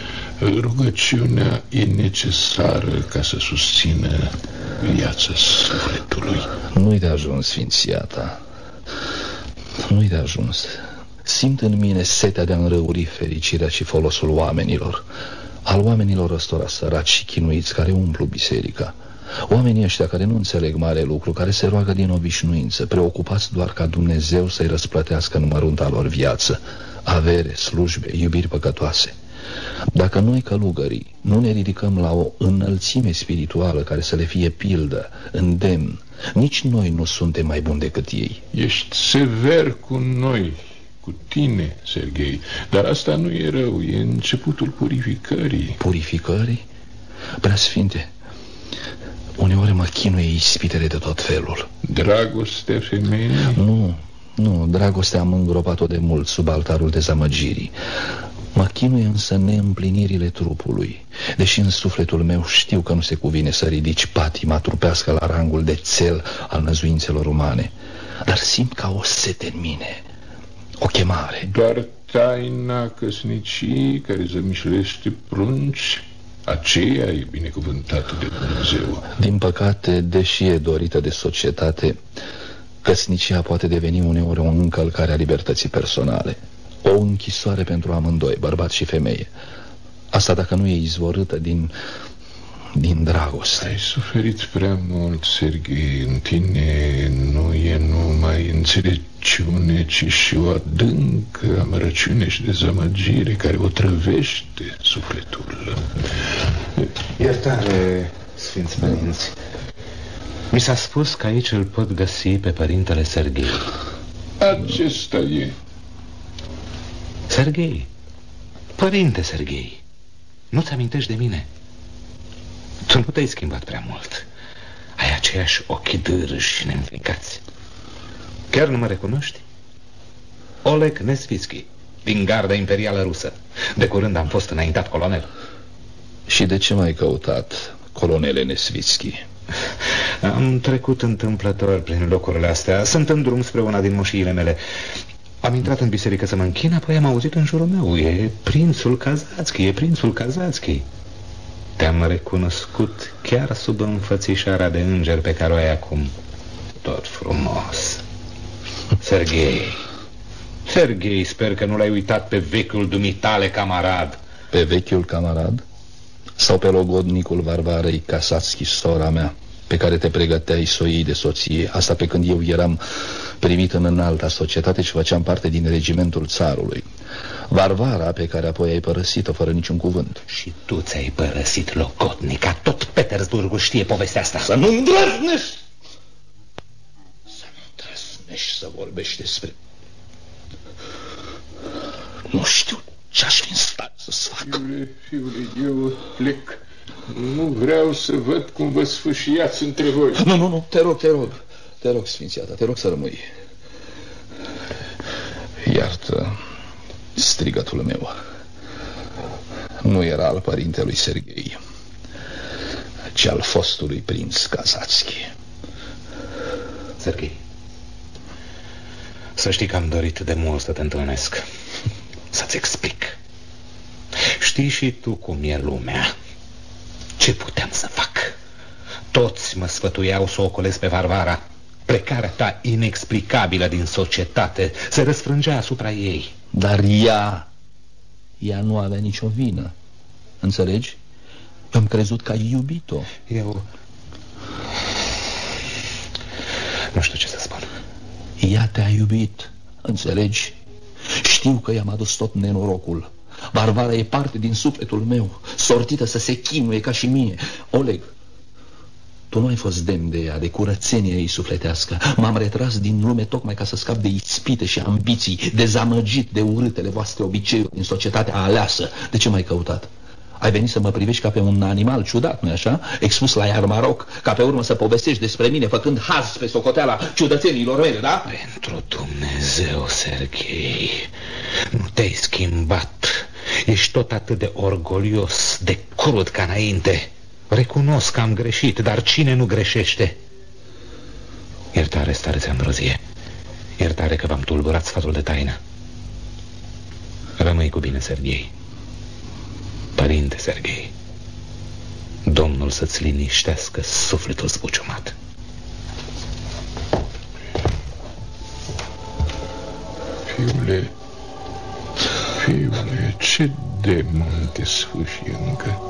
rugăciunea e necesară ca să susțină viața sufletului. Nu-i de ajuns, sfințiata. Nu-i de ajuns. Simt în mine setea de a înrăuri fericirea și folosul oamenilor. Al oamenilor ăstora săraci și chinuiți care umplu biserica. Oamenii ăștia care nu înțeleg mare lucru, care se roagă din obișnuință, preocupați doar ca Dumnezeu să-i răsplătească în mărunta lor viață, avere, slujbe, iubiri păcătoase. Dacă noi, călugării, nu ne ridicăm la o înălțime spirituală care să le fie pildă, îndemn, nici noi nu suntem mai buni decât ei. Ești sever cu noi, cu tine, Serghei, dar asta nu e rău, e începutul purificării. Purificării? Preasfinte, uneori mă chinuie ispitele de tot felul. Dragostea femeii? Nu, dragostea am îngropat-o de mult sub altarul dezamăgirii. Mă chinuie însă neîmplinirile trupului, deși în sufletul meu știu că nu se cuvine să ridici patima trupească la rangul de țel al năzuințelor umane, dar simt ca o sete în mine, o chemare. Doar taina căsnicii care zămișlește prunci, aceea e binecuvântată de Dumnezeu. Din păcate, deși e dorită de societate, căsnicia poate deveni uneori o încălcare a libertății personale, o închisoare pentru amândoi, bărbat și femeie. Asta dacă nu e izvorâtă din dragoste. Ai suferit prea mult, Serghei. În tine nu e numai înțelepciune, ci și o adâncă amărăciune și dezamăgire care o trăvește sufletul. Iertare, Sfinți Părinți. Mi s-a spus că aici îl pot găsi pe părintele Serghei. Acesta e. Serghei, părinte Serghei, nu-ți amintești de mine? Tu nu te-ai schimbat prea mult. Ai aceiași ochi dârși și neînfricați. Chiar nu mă recunoști? Oleg Nesvitski, din garda imperială rusă. De curând am fost înaintat colonel. Și de ce m-ai căutat, colonele Nesvitski? Am trecut întâmplător prin locurile astea. Sunt în drum spre una din moșiile mele. Am intrat în biserică să mă închin, apoi am auzit în jurul meu: e prințul Kazatski, e prințul Kazatski. Te-am recunoscut chiar sub înfățișarea de înger pe care o ai acum. Tot frumos. Serghei, sper că nu l-ai uitat pe vechiul dumitale camarad. Pe vechiul camarad? Sau pe logodnicul Varvarei Kasatski, sora mea, pe care te pregăteai să o iei de soție? Asta pe când eu eram primit în înalta societate și făceam parte din regimentul țarului. Varvara, pe care apoi ai părăsit-o fără niciun cuvânt. Și tu ți-ai părăsit logodnica. Tot Petersburgul știe povestea asta. Să nu îndrăznești! Să nu îndrăznești să vorbești despre... Nu știu ce-aș fi în stare să-ți fac. Fiule, eu plec. Nu vreau să văd cum vă sfâșiați între voi. Nu, te rog, sfințiata, te rog să rămâi. Iartă strigătul meu. Nu era al părintelui Serghei, ci al fostului prinț Kazatski. Serghei, să știi că am dorit de mult să te întâlnesc, să-ți explic. Știi și tu cum e lumea. Ce puteam să fac? Toți mă sfătuiau să o ocolesc pe Varvara. Plecarea ta inexplicabilă din societate se răsfrângea asupra ei. Dar ea nu avea nicio vină. Înțelegi? Eu am crezut că ai iubit-o. Eu nu știu ce să spun. Ea te-a iubit, înțelegi? Știu că i-am adus tot nenorocul. Varvara e parte din sufletul meu, sortită să se chinuie ca și mine. Oleg, Tu nu ai fost demn de ea, de curățenia ei sufletească. M-am retras din lume tocmai ca să scap de ispite și ambiții, dezamăgit de urâtele voastre obiceiuri din societatea aleasă. De ce m-ai căutat? Ai venit să mă privești ca pe un animal ciudat, nu-i așa? Expus la iarmaroc, ca pe urmă să povestești despre mine, făcând haz pe socoteala ciudățenilor mele, da? Pentru Dumnezeu, Serghei, nu te-ai schimbat. Ești tot atât de orgolios, de crud ca înainte. Recunosc că am greșit, dar cine nu greșește? Iertare, starețe Ambrozie. Iertare că v-am tulburat sfatul de taină. Rămâi cu bine, Serghei. Părinte Serghei, Domnul să-ți liniștească sufletul zbuciumat. Fiule, ce demon te sfâșie încă?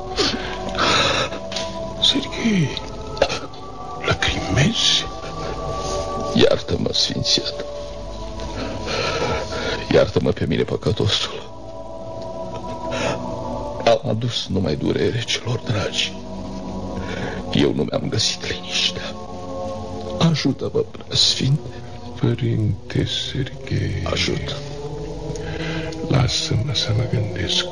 Serghei, lacrimezi? Iartă-mă, sfințiat. Iartă-mă pe mine, păcătosul. Am adus numai durere celor dragi. Eu nu mi-am găsit liniștea. Ajută-mă, preasfinte. Părinte Serghei, ajută. Lasă-mă să mă gândesc.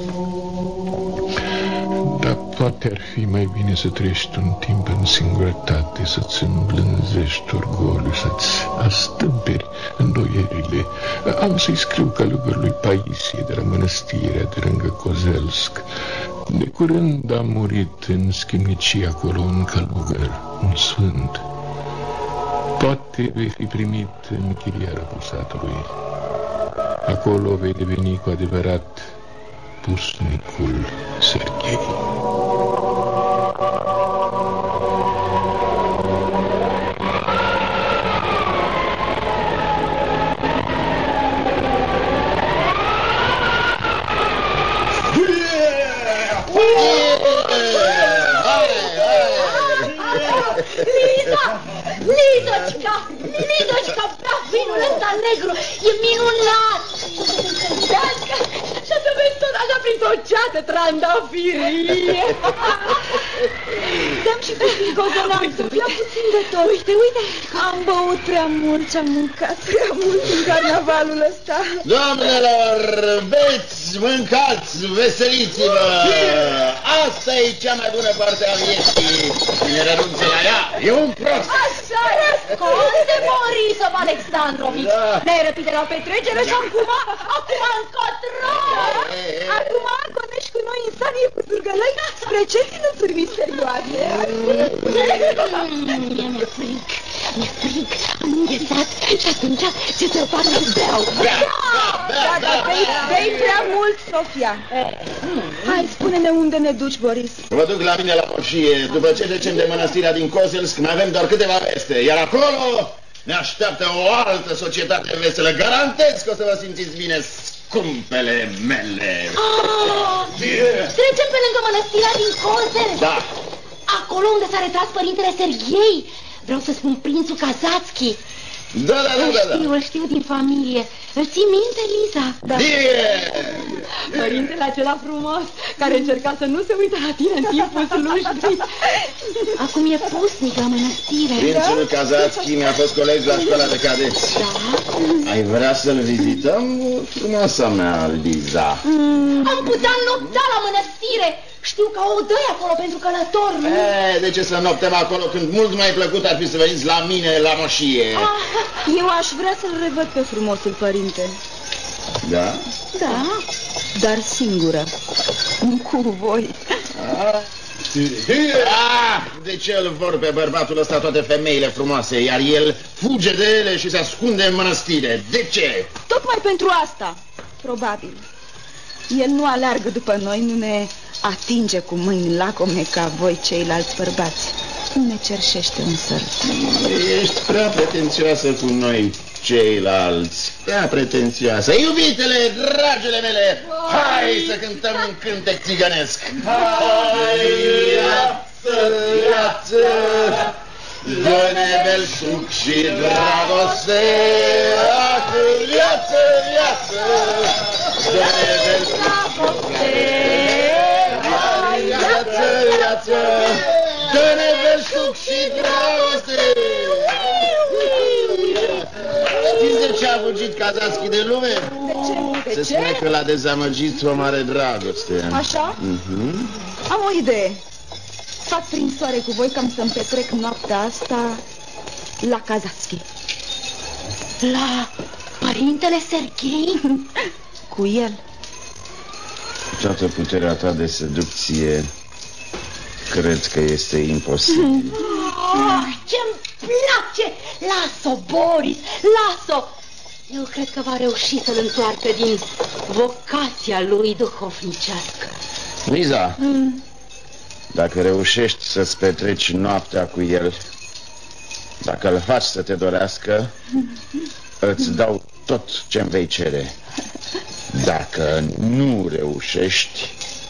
Dar poate ar fi mai bine să trăiești un timp în singurătate, să-ți îmblânzești orgoliu, să-ți astâmperi îndoierile. Am să-i scriu călugărului Paisie de la mănăstirea de lângă Kozelsk. De curând a murit în schimnicie acolo un călugăr, un sfânt. Poate vei fi primit în chiriara pusatului. Acolo vei deveni cu adevărat pusnicul Serghei. Lidocica, bea vinul ăsta negru, e minunat! Și să vezi tot așa printr-o ceată trandafirie. Dăm și pe gozonanță, bea puțin de tot. Uite, uite, am băut prea mult și am mâncat prea mult în carnavalul ăsta. Doamnelor, beți, mâncați, veseliți-vă! Asta e cea mai bună parte a vieții. Cine renunță la ea, e un prost. Așa e, scoate, Borisov Alexandrovici. Ne-ai răpit de la petrecere și acum încotro. Acum gonești cu noi în sanie cu zurgălăi spre ce ținuturi misterioase. Mi-e fric, am înghețat și atunci ce să fac să beau? Da, bei prea mult, Sofia. Hai, spune-ne unde ne duci, Boris. Vă duc la mine la moșie. După ce trecem de mănăstirea din Kozelsk, mai avem doar câteva veste. Iar acolo ne așteaptă o altă societate veselă. Garantez că o să vă simțiți bine, scumpele mele. Trecem pe lângă mănăstirea din Kozelsk. Da. Acolo unde s-a retras părintele Serghei. Vreau să spun prințul Kazatski. Da. Îl știu din familie. Îl ții minte, Liza? Da. Părintele acela frumos, care încerca să nu se uite la tine în timpul slujbii. Acum e pusnic la mănăstire. Prințul Kazatski mi-a fost coleg la școala de cadeți. Da. Ai vrea să-l vizităm, frumoasa mea, Liza? Am putea nopta la mănăstire. Știu că o dă acolo pentru călători, nu? De ce să noptăm acolo când mult mai plăcut ar fi să veniți la mine la moșie? Eu aș vrea să-l revăd pe frumosul părinte. Da? Da, dar singură, nu cu voi. De ce îl vor pe bărbatul ăsta toate femeile frumoase, iar el fuge de ele și se ascunde în mănăstire? De ce? Tocmai pentru asta, probabil. El nu aleargă după noi, nu ne atinge cu mâini lacome ca voi ceilalți bărbați. Nu ne cerșește un sărut. Ești prea pretențioasă cu noi ceilalți. Prea pretențioasă. Iubitele, dragele mele, hai să cântăm un cântec țigănesc. Hai, viață, dă-ne belșug și dragoste. Viață, dă-ne belșug. Viață, dă-ne belșug suc și dragoste! Știți de ce a fugit Kazatski de lume? De ce? Se spune că l-a dezamăgit o mare dragoste. Așa? Am o idee. Fac prin soare cu voi cam să-mi petrec noaptea asta la Kazatski. La părintele Serghei? Cu el. Toată puterea ta de seducție, cred că este imposibil. Ce-mi place! Las-o, Boris, las-o! Eu cred că va reuși să-l întoarcă din vocația lui duhovnicească. Liza, dacă reușești să-ți petreci noaptea cu el, dacă îl faci să te dorească, îți dau tot ce-mi vei cere. Dacă nu reușești,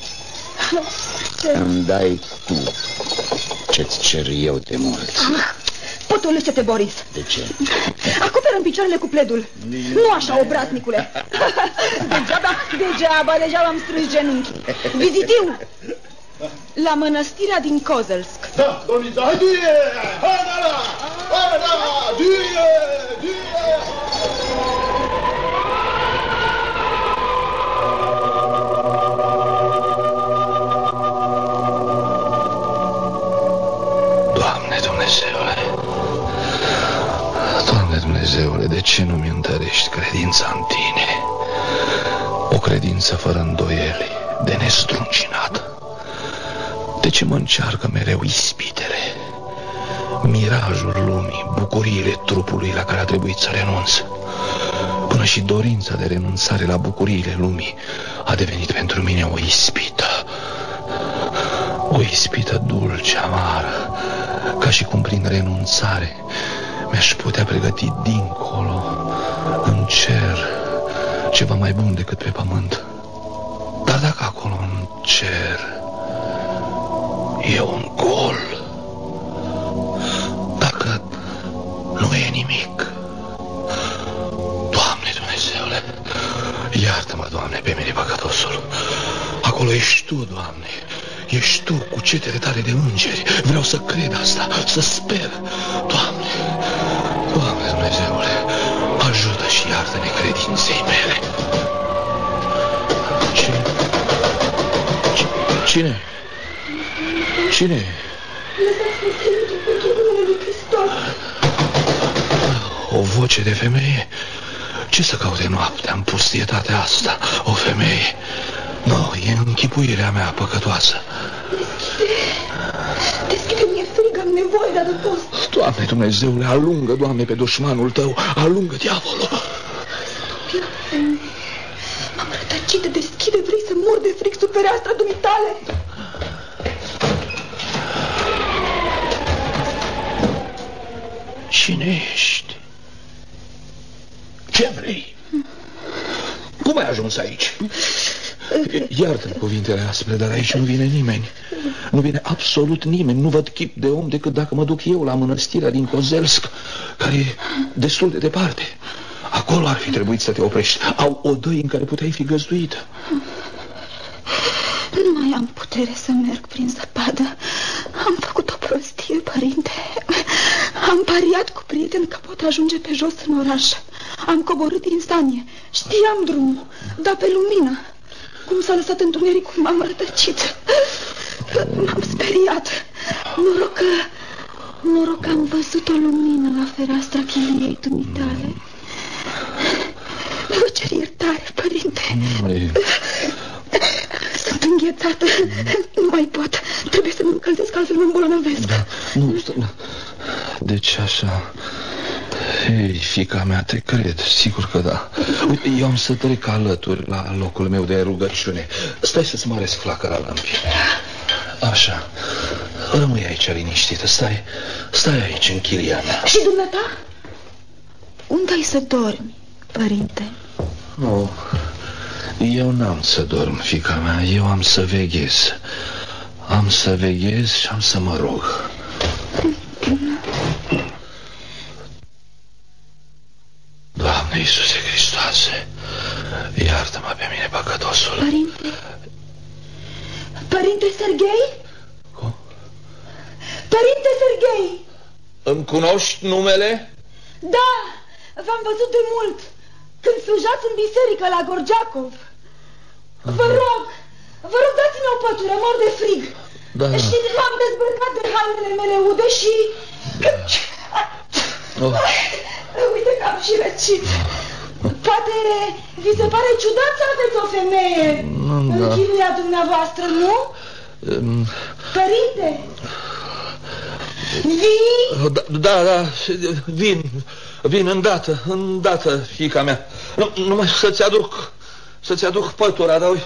îmi dai tu ce-ți cer eu de mult. Potoliște-te, Boris. De ce? Acoperă-mi picioarele cu pledul. Nu așa, obraznicule. Degeaba am strâns genunchi. Vizitiu la mănăstirea din Kozelsk. Da, domnița, hai, duie! Hai, da, duie! Doamne Dumnezeule, de ce nu-mi întărești credința în Tine? O credință fără îndoieli, de nestruncinată. De ce mă încearcă mereu ispitele, mirajul lumii, bucuriile trupului la care a trebuit să renunț? Până și dorința de renunțare la bucuriile lumii a devenit pentru mine o ispită. O ispită dulce, amară, ca și cum prin renunțare mi-aș putea pregăti dincolo, în cer, ceva mai bun decât pe pământ. Dar dacă acolo, în cer, e un gol, dacă nu e nimic, Doamne Dumnezeule, iartă-mă, Doamne, pe mine păcătosul. Acolo ești Tu, Doamne, ești Tu cu cetele Tale de îngeri. Vreau să cred asta, să sper. Doamne, Doamne Dumnezeule, ajută și iartă necredinței mele. Cine? Cine? O voce de femeie? Ce să caute noaptea în pustietatea asta? O femeie? Nu, e închipuirea mea păcătoasă. Deschide, mi-e frig, am nevoie de adăpost. Doamne Dumnezeule, alungă, Doamne, pe dușmanul Tău, alungă diavolul. M-am rătăcit, deschide, vrei să mor de frig sub fereastra dumitale? Cine ești? Ce vrei? Cum ai ajuns aici? Iartă-mi cuvintele aspre, dar aici nu vine nimeni. Nu vine absolut nimeni. Nu văd chip de om decât dacă mă duc eu la mănăstirea din Kozelsk, care e destul de departe. Acolo ar fi trebuit să te oprești. Au odăi în care puteai fi găzduită. Nu mai am putere să merg prin zăpadă. Am făcut o prostie, părinte. Am pariat cu prieteni că pot ajunge pe jos în oraș. Am coborât din stanie. Știam drumul, dar pe lumină. Cum s-a lăsat întunericul, m-am rătăcit. M-am speriat. Noroc că am văzut o lumină la fereastra chiliei dumitale. Vă cer iertare, părinte. Sunt înghețată. Nu mai pot. Trebuie să mă încălzesc, altfel mă îmbolnăvesc. Da, nu, deci așa. Ei, fiica mea, te cred, sigur că da. Uite, eu am să trec alături la locul meu de rugăciune. Stai să-ți măresc flacăra lămpii. Așa. Rămâi aici liniștită. Stai aici în chilia mea. Și dumneata? Unde ai să dormi, părinte? Oh, eu n-am să dorm, fiica mea. Eu am să veghez. Am să veghez și am să mă rog. Doamne Iisuse Hristoase, iartă-mă pe mine, păcătosul. Părinte? Părinte Serghei? Cum? Părinte Serghei! Îmi cunoști numele? Da, v-am văzut de mult, când slujați în biserică la Gorgiacov. Vă rog, dați-mi o pătură, mor de frig. Da. Și m-am dezbrăcat de hainele mele ude și... Uite că am și răcit. Poate vi se pare ciudat să aveți o femeie în chilia dumneavoastră, nu? Părinte? Vii? Da, vin îndată, fiica mea. Numai să-ți aduc pătura, dar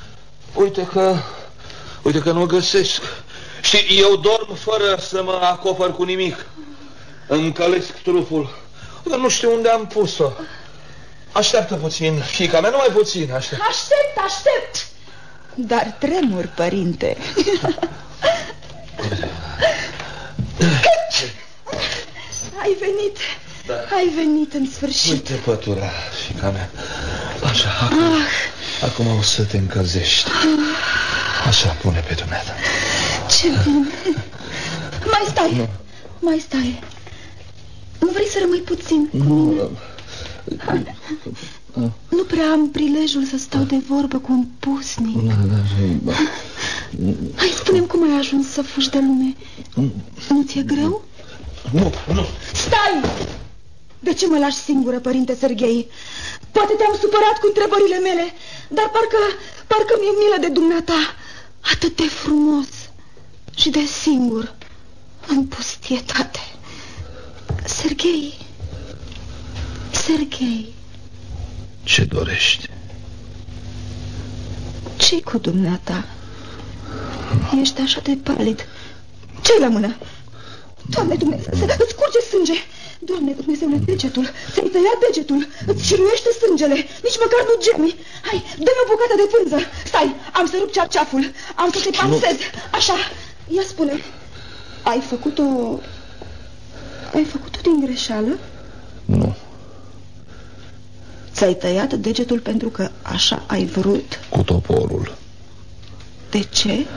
uite că nu găsesc. Știi, eu dorm fără să mă acopăr cu nimic. Încălesc trupul. Dar nu știu unde am pus-o. Așteaptă puțin, fiica mea, numai puțin, aștept. Aștept. Dar tremur, părinte. Ai venit în sfârșit. Uite pătura, fiica mea. Așa, acum o să te încălzești. Așa, pune pe dumneata. Ce bine. Mai stai. Nu vrei să rămâi puțin cu mine? Nu prea am prilejul să stau de vorbă cu un pusnic. Hai, spune-mi cum ai ajuns să fugi de lume. Nu ți-e greu? Nu. Stai! De ce mă lași singură, părinte Serghei? Poate te-am supărat cu întrebările mele, dar parcă mi-e milă de dumneata. Atât de frumos și de singur în pustietate. Serghei. Ce dorești? Ce-i cu dumneata? Ești așa de palid. Ce-i la mână? Doamne Dumnezeu, îți curge sânge. Doamne Dumnezeule, degetul. Ți-ai tăiat degetul. Îți șiruiește sângele. Nici măcar nu gemi. Hai, dă-mi o bucată de pânză. Stai, am să rup cerceaful. Am să te pansez. Așa, ia spune. Ai făcut-o din greșeală? Nu. Ți-ai tăiat degetul pentru că așa ai vrut? Cu toporul. De ce?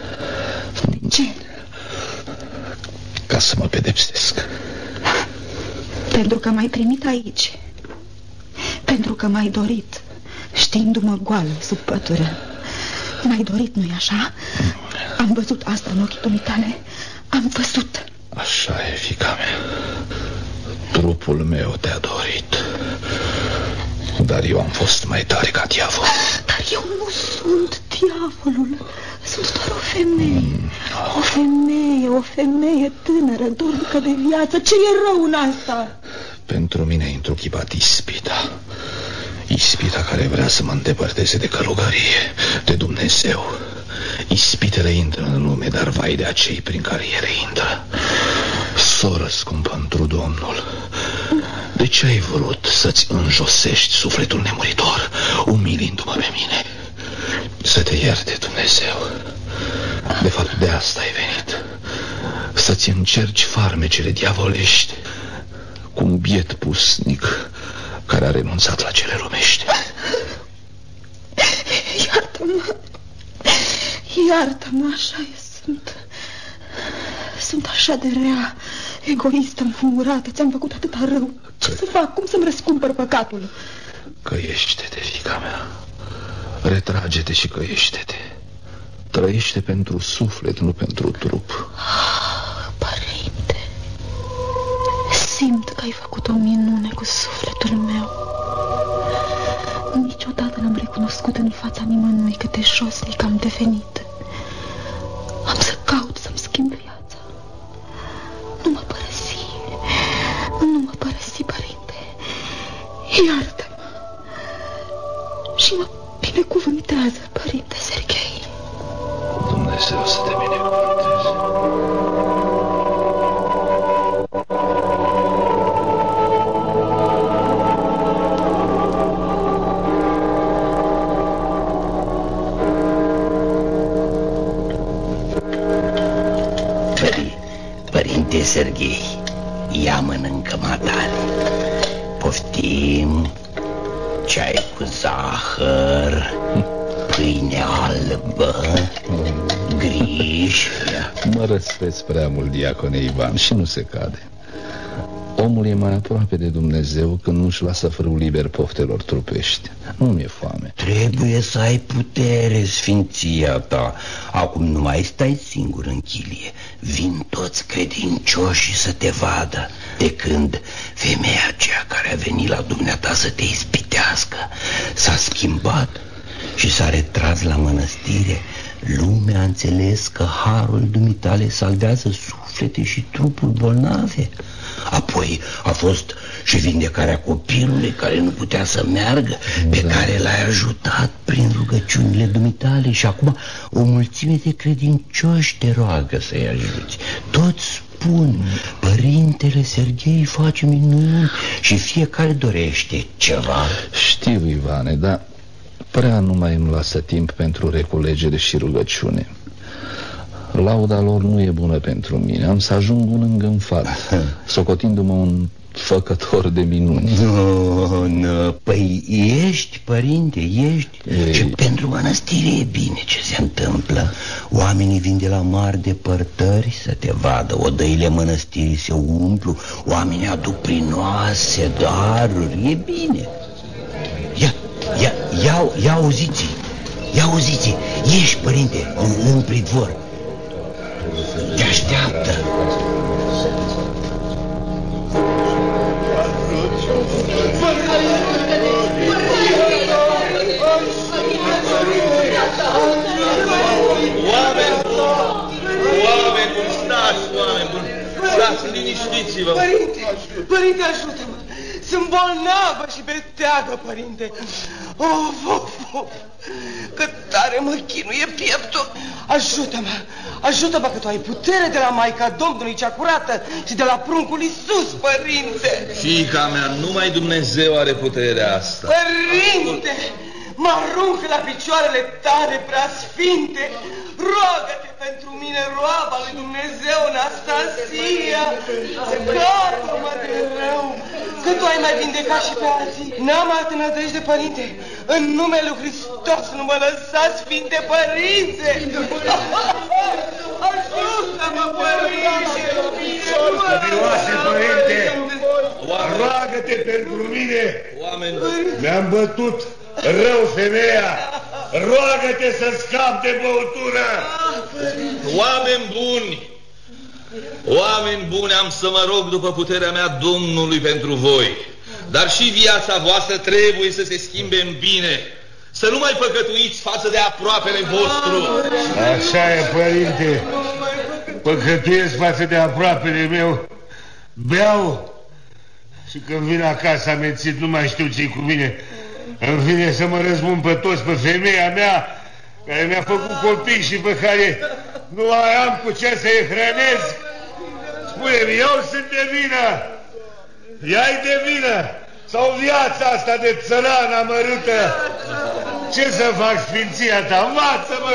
Ca să mă pedepsesc. Pentru că m-ai primit aici. Pentru că m-ai dorit, știindu-mă goală sub pătură. M-ai dorit, nu-i așa? Am văzut asta în ochii dumitale. Am văzut. Așa e, fiica mea. Trupul meu te-a dorit. Dar eu am fost mai tare ca diavol. Dar eu nu sunt diavolul. Sunt doar o femeie. O femeie tânără, dornică de viață. Ce e rău în asta? Pentru mine e întruchipat ispita. Ispita care vrea să mă îndepărteze de călugărie, de Dumnezeu. Ispitele intră în lume, dar vai de acei prin care ele intră. Soră scumpă întru Domnul, de ce ai vrut să-ți înjosești sufletul nemuritor, umilindu-mă pe mine? Să te ierte Dumnezeu. De fapt, de asta ai venit. Să-ți încerci farmecele diavolești cu un biet pusnic care a renunțat la cele lumești. Iartă-mă, așa e, sunt așa de rea, egoistă, înfumurată. Ți-am făcut atâta rău. Ce să fac? Cum să-mi răscumpăr păcatul? Căiește-te, fiica mea. Retrage-te și căiește-te. Trăiește pentru suflet, nu pentru trup. Părinte, simt că ai făcut o minune cu sufletul meu. Niciodată n-am recunoscut în fața nimănui cât de josnic am devenit. Am să caut să-mi schimb viața. Nu mă părăsi, părinte. Iartă-mă și mă binecuvântează, părinte Serghei. Dumnezeu să te binecuvânteze. Părinte Serghei, ia mănâncă matale. Poftim, ceai cu zahăr. câine albă, griji. Mă răspeți prea mult, diacone Ivan, și nu se cade. Omul e mai aproape de Dumnezeu când nu-și lasă frâul liber poftelor trupești. Nu mi-e foame. Trebuie să ai putere, sfinția ta. Acum nu mai stai singur în chilie. Vin toți credincioșii să te vadă. De când femeia aceea care a venit la dumneata să te ispitească s-a schimbat și s-a retras la mănăstire, lumea a înțeles că harul dumitale salvează suflete și trupuri bolnave. Apoi a fost și vindecarea copilului care nu putea să meargă, pe care l-ai ajutat prin rugăciunile dumitale. Și acum o mulțime de credincioși te roagă să-i ajuți. Toți spun, părintele Serghei face minuni și fiecare dorește ceva. Știu, Ivane, dar prea nu mai îmi lasă timp pentru reculegere și rugăciune. Lauda lor nu e bună pentru mine. Am să ajung un îngânfat, socotindu-mă un făcător de minuni. Nu, păi ești, părinte, ești. Și pentru mănăstire e bine ce se întâmplă. Oamenii vin de la mari depărtări să te vadă. Odăile mănăstirii se umplu, oamenii aduc prinoase, daruri. E bine. Ia auziți, ieși, părinte, în pridvor. Te așteaptă. Oameni buni, stați, oameni buni. Stați, liniștiți-vă. Părinte, ajută-mă. Sunt bolnavă și beteagă, părinte. Cât tare mă chinuie pieptul. Ajută-mă că tu ai putere de la Maica Domnului cea curată și de la pruncul Iisus, părinte. Fiica mea, numai Dumnezeu are puterea asta. Părinte, mă arunc la picioarele tale preasfinte. Roagă-te pentru mine, roaba lui Dumnezeu, Anastasia. Scapă-mă de rău, că tu ai mai vindecat și pe alții. N-am altă nădejde, părinte. În numele lui Hristos nu mă lăsați, Sfinte Părinte. Ajută-mă, părinte. Săbioase, părinte, roagă-te pentru mine. Mi-am bătut rău femeia. Roagă-te să scap de băutură. Oameni buni, am să mă rog după puterea mea Domnului pentru voi. Dar și viața voastră trebuie să se schimbe în bine. Să nu mai păcătuiți față de aproapele vostru. Așa e, părinte. Păcătuiesc față de aproapele meu. Beau. Și când vin acasă amețit, nu mai știu ce-i cu mine. Îmi vine să mă răzbun pe toți, pe femeia mea care mi-a făcut copii și pe care nu mai am cu ce să-i hrănesc. Spune-mi, eu sunt de vină. Ea-i de vină. Sau viața asta de țărană amărâtă. Ce să fac, sfinția ta? Învață-mă!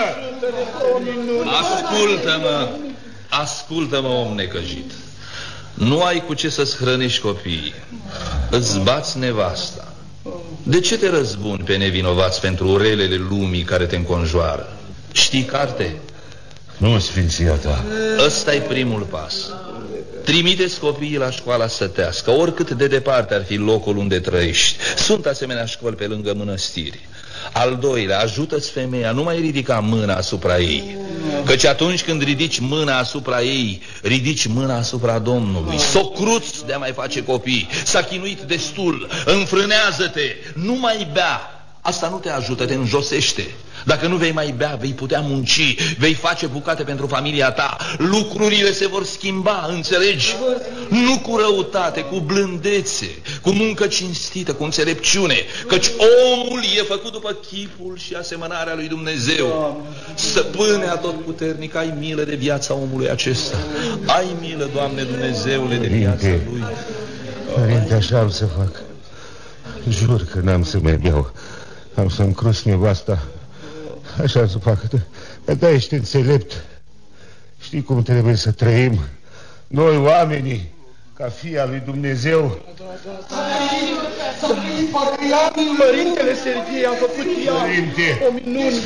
Ascultă-mă, om necăjit. Nu ai cu ce să-ți hrănești copiii. Îți bați nevasta. De ce te răzbuni pe nevinovați pentru relele lumii care te înconjoară? Știi carte? Nu, sfinția ta. Ăsta-i primul pas. Trimite-ți copiii la școala sătească, oricât de departe ar fi locul unde trăiești. Sunt asemenea școli pe lângă mănăstiri. Al doilea, ajută-ți femeia, nu mai ridica mâna asupra ei. Căci atunci când ridici mâna asupra ei, ridici mâna asupra Domnului. S-o cruți de a mai face copii. S-a chinuit destul. Înfrânează-te, nu mai bea. Asta nu te ajută, te înjosește. Dacă nu vei mai bea, vei putea munci, vei face bucate pentru familia ta. Lucrurile se vor schimba, înțelegi? Nu cu răutate, cu blândețe, cu muncă cinstită, cu înțelepciune. Căci omul e făcut după chipul și asemănarea lui Dumnezeu. Stăpâne atotputernic, ai milă de viața omului acesta. Ai milă, Doamne Dumnezeule, de viața lui. Părinte, așa am să fac. Jur că n-am să mai beau. Am să-mi cruz nevasta. Așa am să fac. Dar ești înțelept. Știi cum trebuie să trăim noi, oamenii, ca fii al lui Dumnezeu. Părintele Serghei a făcut ea o minune.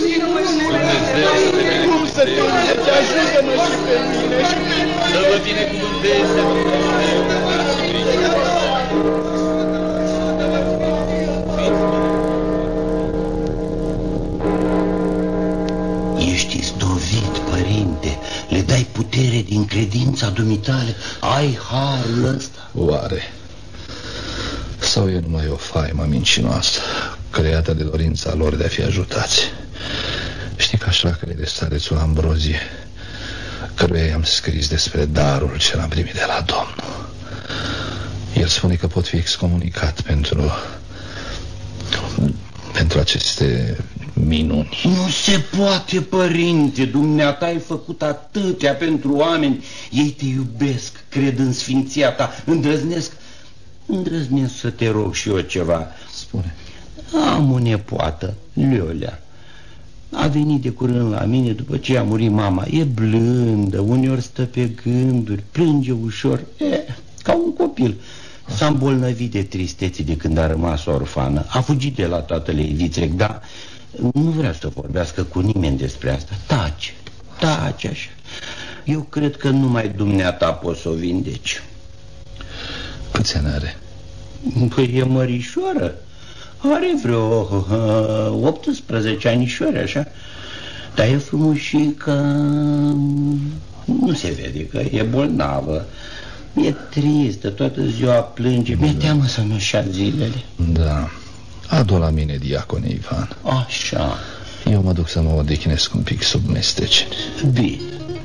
Cum să te uiți? Ajută-mă și pe mine și pe mine. Să vă binecuvânteze. Ești istovit, părinte. Le dai putere din credința dumitale. Ai harul ăsta. Oare? Sau e numai o faimă mincinoasă, creată de dorința lor de a fi ajutați? Știi că așa crede starețul Ambrozie, căruia i-am scris despre darul ce l-am primit de la Domnul. El spune că pot fi excomunicat pentru aceste minuni. Nu se poate, părinte. Dumneata ai făcut atâtea pentru oameni. Ei te iubesc, cred în sfinția ta. Îndrăznesc să te rog și eu ceva. Spune. Am o nepoată, Leolea. A venit de curând la mine după ce a murit mama. E blândă, uneori stă pe gânduri, plânge ușor, ca un copil. S-a îmbolnăvit de tristețe de când a rămas orfană. A fugit de la tatăl ei Vițrec, dar nu vrea să vorbească cu nimeni despre asta. Tace așa. Eu cred că numai dumneata poți să o vindeci. Câți ani are? Păi e mărișoară. Are vreo 18 anișori, așa. Dar e frumușică. Nu se vede că e bolnavă. E tristă, toată ziua plânge. Mi-e teamă să nu-și ia zilele. Da. Adu la mine, diacone Ivan. Așa. Eu mă duc să mă odihnesc un pic sub mestece. Bine.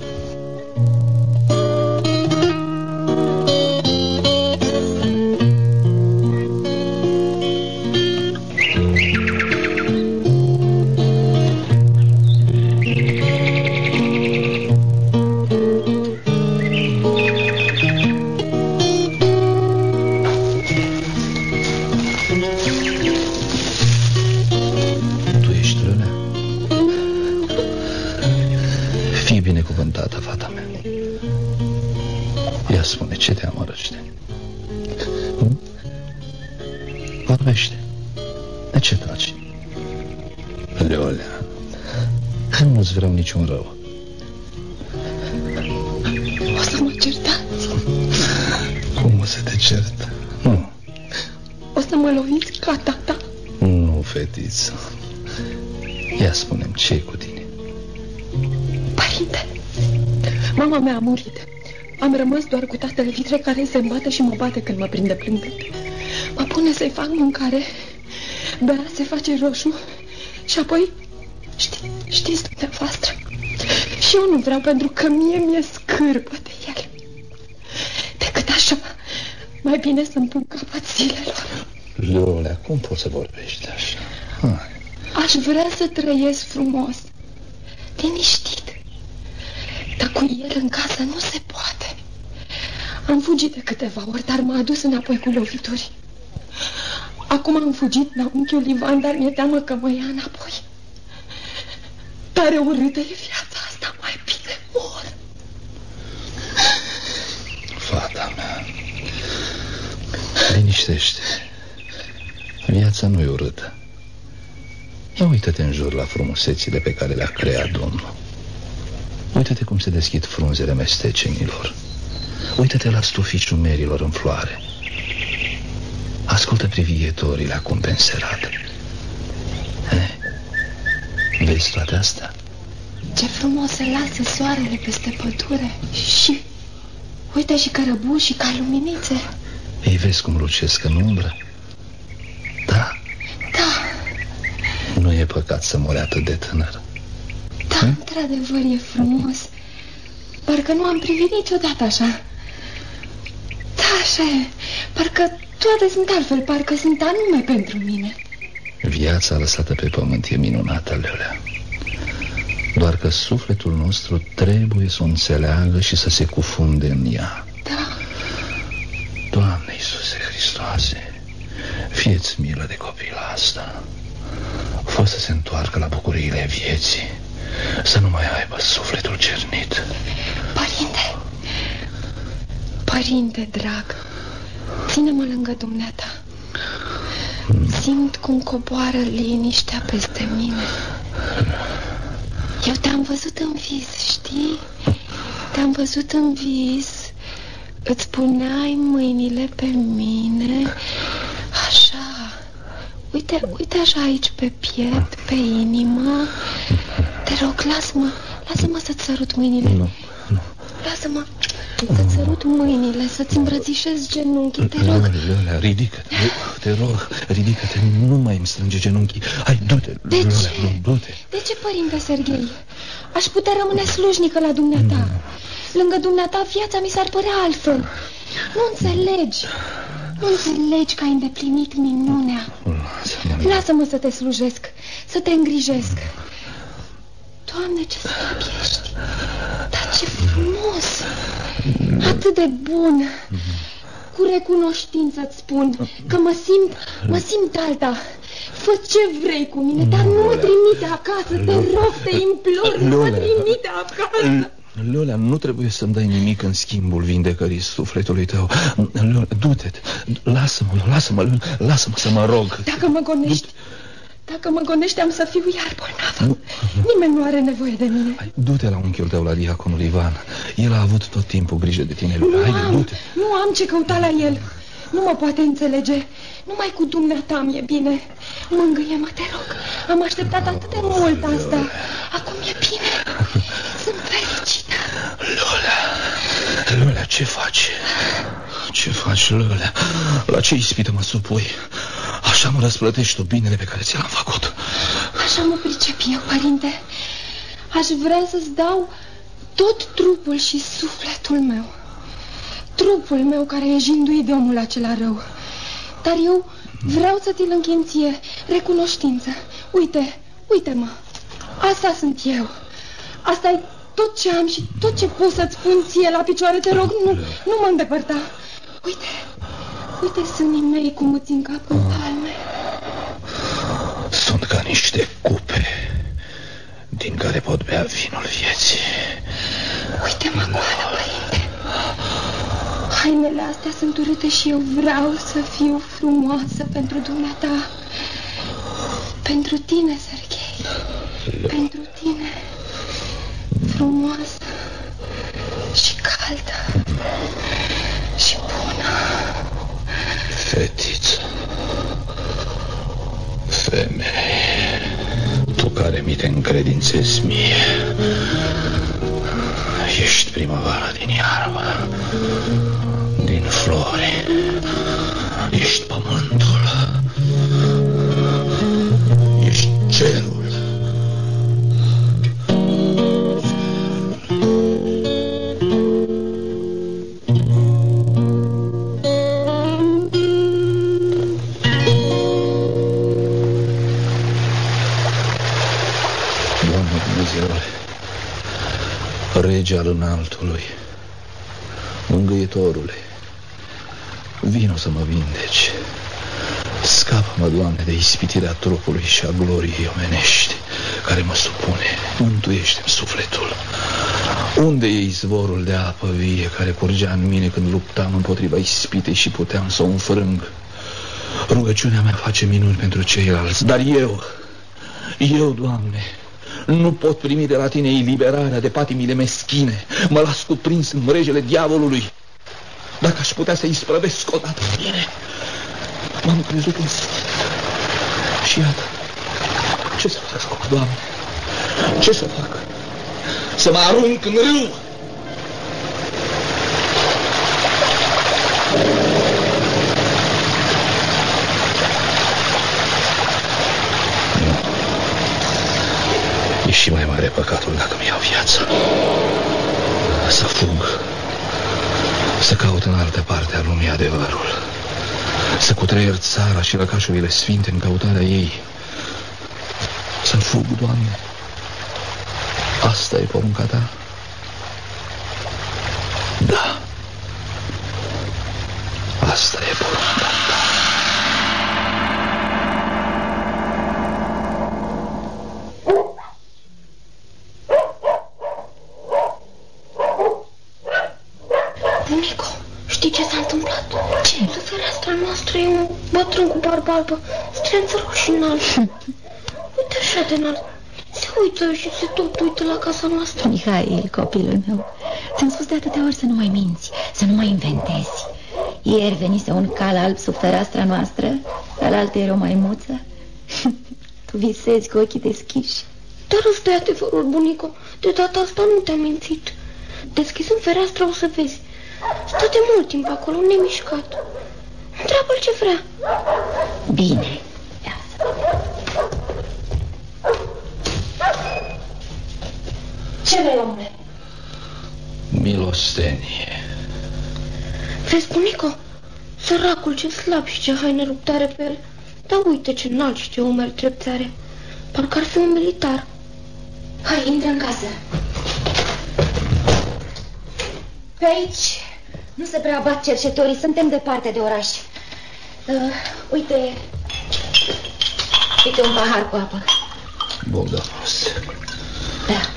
Vorbește. De ce taci? Leolea, nu-ți vreau niciun rău. O să mă certați? Cum o să te cert? Nu. O să mă loviți ca tata? Nu, fetiță. Ia spune-mi, ce-i cu tine? Părinte, mama mea a murit. Am rămas doar cu tatăl Vitre, care se îmbate și mă bate când mă prinde plângând. Mă pune să-i fac mâncare, bea, se face roșu și apoi, știți dumneavoastră, și eu nu vreau, pentru că mie mi-e scârbă de el. Decât așa, mai bine să-mi pun capăt zilelor. Leolea, cum poți să vorbești așa? Hai. Aș vrea să trăiesc frumos, liniștit, dar cu el în casă nu se poate. Am fugit de câteva ori, dar m-a adus înapoi cu lovituri. Acum am fugit la unchiul Ivan, dar mi-e teamă că mă ia înapoi. Tare urâtă e viața asta, mai bine mor. Fata mea, liniștește. Viața nu e urâtă. Ia uită-te în jur la frumusețile pe care le-a creat Domnul. Uită-te cum se deschid frunzele mestecenilor. Uită-te la stufii ciumerilor în floare. Ascultă privighetorile acum pe înserate. Vezi toate astea? Ce frumos se lasă soarele peste pădure. Și uite și cărăbuși ca luminițe. Ei, vezi cum lucesc în umbră? Da. Da. Nu e păcat să mori atât de tânăr. Da, într-adevăr e frumos. Parcă nu am privit niciodată așa. Da, așa e. Parcă toate sunt altfel, parcă sunt anume pentru mine. Viața lăsată pe pământ e minunată, Leolea. Doar că sufletul nostru trebuie să o înțeleagă și să se cufunde în ea. Da. Doamne Iisuse Hristoase, fie-ți milă de copila asta. Fă să se întoarcă la bucuriile vieții, să nu mai aibă sufletul cernit. Părinte drag, ține-mă lângă dumneata. Simt cum coboară liniștea peste mine. Eu te-am văzut în vis, știi? Te-am văzut în vis. Îți puneai mâinile pe mine. Așa. Uite așa aici pe piept, pe inimă. Te rog, lasă-mă să-ți sărut mâinile. Nu. Lasă-mă să-ți sărut mâinile, să-ți îmbrățișez genunchii, te rog. Lola, ridică-te, te rog, ridică-te, nu mai îmi strânge genunchii. Hai, du-te, De Lola, ce? du-te. De ce, părinte Serghei? Aș putea rămâne slujnică la dumneata. Lângă dumneata viața mi s-ar părea altfel. Nu înțelegi că ai îndeplinit minunea. Lasă-mă să te slujesc, să te îngrijesc. Doamne, ce slab ești. Dar ce frumos. Atât de bun. Cu recunoștință îți spun că mă simt alta. Fă ce vrei cu mine, dar nu mă trimite acasă. Te rog, te implor, nu mă trimite acasă. Lola, nu trebuie să-mi dai nimic în schimbul vindecării sufletului tău. Lola, du-te, lasă-mă să mă rog. Dacă mă gonești, am să fiu iar bolnavă. Nimeni nu are nevoie de mine. Hai, du-te la unchiul tău, la diaconul Ivan. El a avut tot timpul grijă de tine, Lola. Haide, du-te. Nu am ce căuta la el. Nu mă poate înțelege. Numai cu dumneata mi-e bine. Mângâie-mă, te rog. Am așteptat atât de mult asta. Acum e bine. Sunt fericită. Lola, ce faci? Ce faci, Lola? La ce ispită mă supui? Așa mă răsplătești tu binele pe care ți l-am făcut. Așa mă pricep eu, părinte. Aș vrea să-ți dau tot trupul și sufletul meu. Trupul meu care e jinduit de omul acela rău. Dar eu vreau să ți-l închin ție recunoștință. Uite-mă. Asta sunt eu. Asta e tot ce am și tot ce pot să-ți pun ție la picioare. Te rog, nu mă îndepărta. Uite sânii mei cum îți încap în palme. Sunt ca niște cupe din care pot bea vinul vieții. Uite-mă goală, părinte. Hainele astea sunt urâte și eu vreau să fiu frumoasă pentru dumneata. Pentru tine, Serghei. Pentru tine. Frumoasă și caldă și bună. Fetiță, femeie, tu care mi te încredințezi mie, ești primăvara din iarbă, din flori, ești pământul, ești cerul. Rege al înaltului, mângâietorule, vino să mă vindeci. Scapă-mă, Doamne, de ispitirea trupului și a gloriei omenești care mă supune. Mântuiește-mi sufletul. Unde e izvorul de apă vie care curgea în mine când luptam împotriva ispitei și puteam să o înfrâng? Rugăciunea mea face minuni pentru ceilalți, dar eu, Doamne, nu pot primi de la tine eliberarea de patimile meschine. Mă las cuprins în mrejele diavolului. Dacă aș putea să-i isprăvesc odată bine. M-am crezut în sfânt. Și iată, ce să fac acum, Doamne? Ce să fac? Să mă arunc în râu? E și mai mare păcatul dacă mi iau viața. Să fug, să caut în altă parte a lumii adevărul, să cutreier țara și lăcașurile sfinte în căutarea ei. Să fug, Doamne. Asta e porunca ta? Da. Asta e porunca ta. Știi ce s-a întâmplat? Ce? Pe fereastra noastră e un bătrân cu barbă albă, strânță roșii înalt. Uite așa de înalt. Se uită și se tot uită la casa noastră. Mihail, copilul meu, ți-am spus de atâtea ori să nu mai minți, să nu mai inventezi. Ieri venise un cal alb sub fereastra noastră, alaltă era o maimuță. Tu visezi cu ochii deschiși. Dar ăsta e adevărul, bunico. De data asta nu te-am mințit. Deschizând fereastra o să vezi. Stă de mult timp acolo, nemișcat. Întreabă-l ce vrea. Bine. Ce vrei, omule? Milostenie. Vezi, bunico? Săracul ce slab și ce haine ruptare pe el. Dar uite ce înalt și ce umeri trepte are. Parcă ar fi un militar. Hai, intră în casă. Pe aici nu se prea abat cercetorii, suntem departe de oraș. Uite un pahar cu apă. Bogdanos. Da.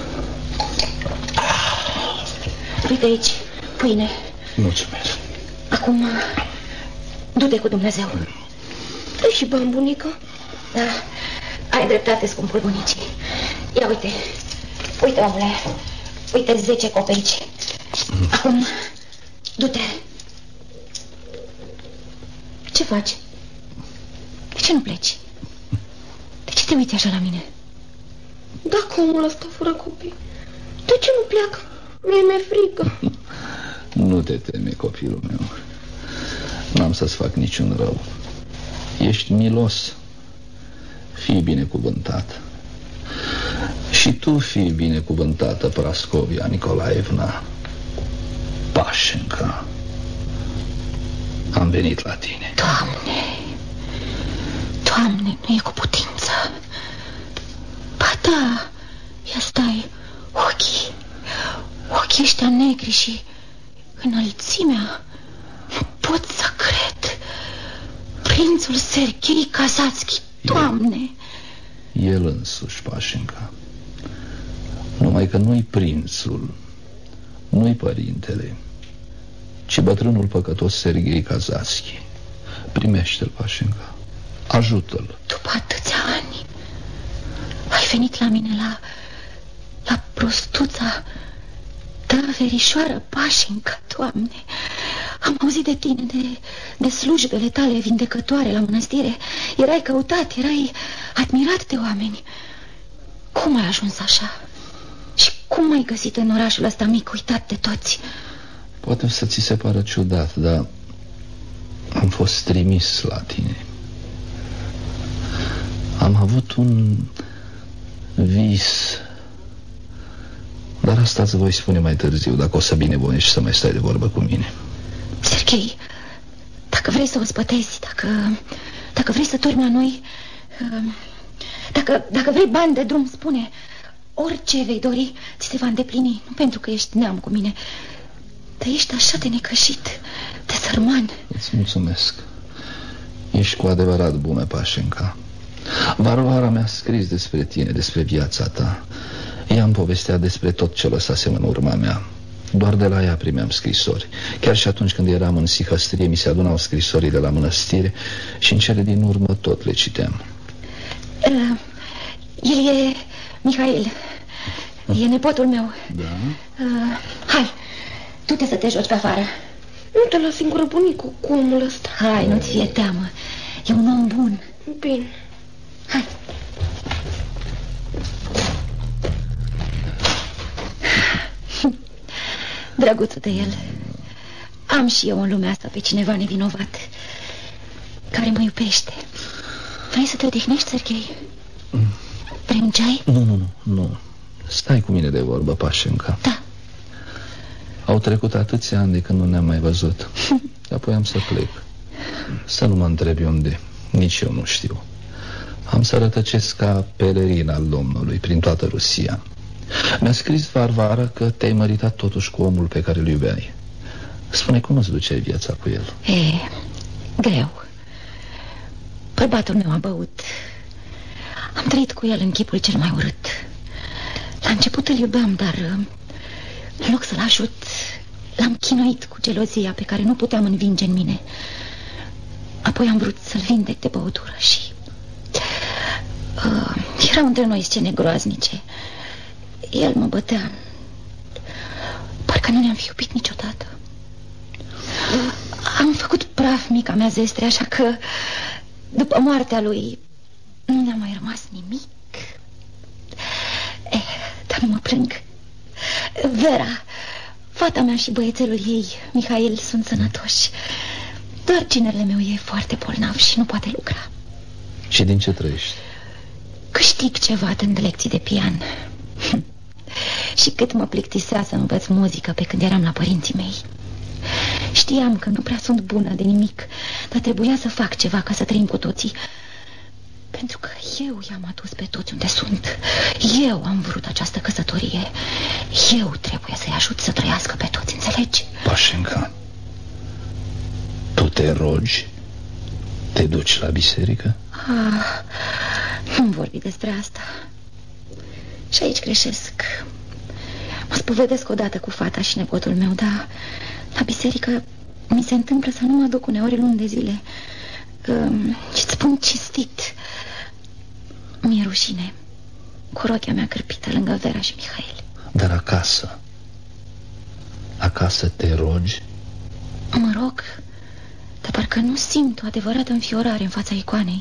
Uite aici, pâine. Mulțumesc. Acum, du-te cu Dumnezeu. Dă și bani, bunică. Da, ai dreptate, scumpul bunicii. Ia uite, omule, uite 10 copeici. Acum, du-te. Ce faci? De ce nu pleci? De ce te uiți așa la mine? Dacă omul ăsta fără copii, de ce nu pleacă? Mi-e frică. Nu te teme, copilul meu. N-am să-ți fac niciun rău. Ești milos. Fii binecuvântat. Și tu fii binecuvântată, Prascovia Nicolaevna Pașenca. Am venit la tine. Doamne, nu e cu putință. Ba da, ia stai, ochii ăștia negri și înălțimea. Nu pot să cred. Prințul Serghei Kazatski, Doamne. El însuși, Pașenca. Numai că nu-i prințul, nu-i părintele, ci bătrânul păcătos Serghei Kazatski. Primește-l, Pașenca. Ajută-l. După atâția ani ai venit la mine la prostuța ta verișoară Pașenca, Doamne. Am auzit de tine, de slujbele tale vindecătoare la mănăstire. Erai căutat, erai admirat de oameni. Cum ai ajuns așa? Și cum ai găsit în orașul ăsta mic, uitat de toți? Poate să ți se pară ciudat, dar am fost trimis la tine. Am avut un vis, dar asta îți voi spune mai târziu, dacă o să binevoiești să mai stai de vorbă cu mine. Serghei, dacă vrei să o spătezi, dacă vrei să dormi la noi, dacă vrei bani de drum, spune. Orice vei dori, ți se va îndeplini. Nu pentru că ești neam cu mine, dar ești așa de necășit, de sărman. Îți mulțumesc. Ești cu adevărat bună, Pașenca. Varvara mi-a scris despre tine, despre viața ta. Ea îmi povestea despre tot ce lăsasem în urma mea. Doar de la ea primeam scrisori. Chiar și atunci când eram în sihăstrie, mi se adunau scrisorii de la mănăstire și în cele din urmă tot le citeam. El e Mihail. E nepotul meu. Da? Hai, du-te să te joci pe afară. Nu te las singură, bunicu, cu omul ăsta. Hai, nu-ți fie teamă. E un om bun. Bine. Hai. Drăguțul de el. Am și eu în lumea asta pe cineva nevinovat care mă iubește. Vrei să te odihnești, Serghei? Vrei un ceai? Nu. Stai cu mine de vorbă, Pașenca. Da. Au trecut atâția ani de când nu ne-am mai văzut. Apoi am să plec. Să nu mă întrebi unde. Nici eu nu știu. Am să rătăcesc ca pelerin al Domnului prin toată Rusia. Mi-a scris Varvara că te-ai măritat totuși cu omul pe care îl iubeai. Spune, cum îți duceai viața cu el? Greu. Bărbatul meu a băut. Am trăit cu el în chipul cel mai urât. La început îl iubeam, dar în loc să-l ajut, l-am chinuit cu gelozia pe care nu puteam învinge în mine. Apoi am vrut să-l vindec de băutură și... erau între noi scene groaznice. El mă bătea. Parcă nu ne-am fi iubit niciodată. Am făcut praf mica mea zestre, așa că după moartea lui nu ne-a mai rămas nimic. Dar nu mă plâng. Vera, fata mea și băiețelul ei, Mihail, sunt sănătoși. Doar ginerele meu e foarte bolnav și nu poate lucra. Și din ce trăiești? Câștig ceva dând lecții de pian. Și cât mă plictisea să învăț muzică pe când eram la părinții mei. Știam că nu prea sunt bună de nimic, dar trebuia să fac ceva ca să trăim cu toții. Pentru că eu i-am adus pe toți unde sunt. Eu am vrut această căsătorie. Eu trebuie să-i ajut să trăiască pe toți, înțelegi? Pașenca, tu te rogi? Te duci la biserică? Nu-mi vorbi despre asta. Și aici greșesc. Mă spovedesc odată cu fata și nepotul meu, dar la biserică mi se întâmplă să nu mă duc uneori luni de zile. Și-ți spun cinstit, mi-e rușine cu rochea mea cârpită lângă Vera și Mihail. Dar acasă? Acasă te rogi? Mă rog, dar parcă nu simt o adevărată înfiorare în fața icoanei.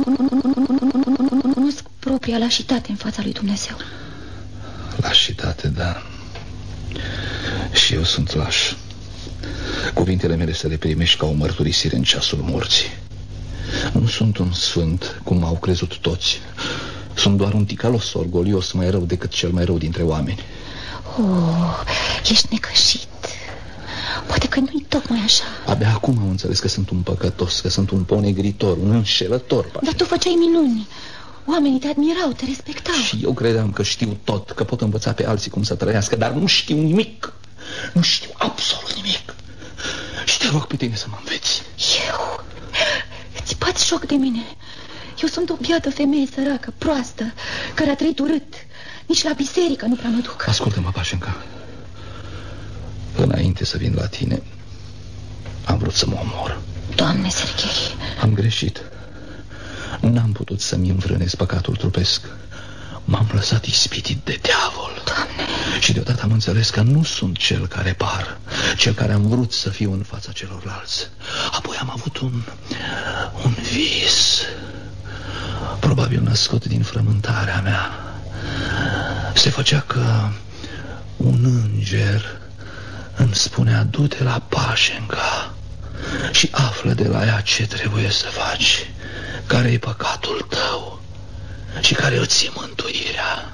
Nu cunosc propria lașitate în fața lui Dumnezeu. Lașitate, da. Și eu sunt laș. Cuvintele mele să le primești ca o mărturisire în ceasul morții. Nu sunt un sfânt, cum au crezut toți. Sunt doar un ticalos orgolios, mai rău decât cel mai rău dintre oameni. Ești necășit. Poate că nu-i tocmai așa. Abia acum am înțeles că sunt un păcătos, că sunt un ponegritor, un înșelător. Dar tu făceai minuni. Oamenii te admirau, te respectau. Și eu credeam că știu tot, că pot învăța pe alții cum să trăiască, dar nu știu nimic. Nu știu absolut nimic. Și te rog pe tine să mă înveți. Eu? Îți bați joc de mine. Eu sunt o biată femeie săracă, proastă, care a trăit urât. Nici la biserică nu prea mă duc. Ascultă-mă, Pașenca. Înainte să vin la tine, am vrut să mă omor. Doamne, Serghei, am greșit. N-am putut să-mi învrănesc păcatul trupesc. M-am lăsat ispitit de diavol. Doamne. Și deodată am înțeles că nu sunt cel care par, cel care am vrut să fiu în fața celorlalți. Apoi am avut un vis, probabil născut din frământarea mea. Se făcea că un înger îmi spunea: du-te la Pașenca și află de la ea ce trebuie să faci, care e păcatul tău și care îți ții mântuirea.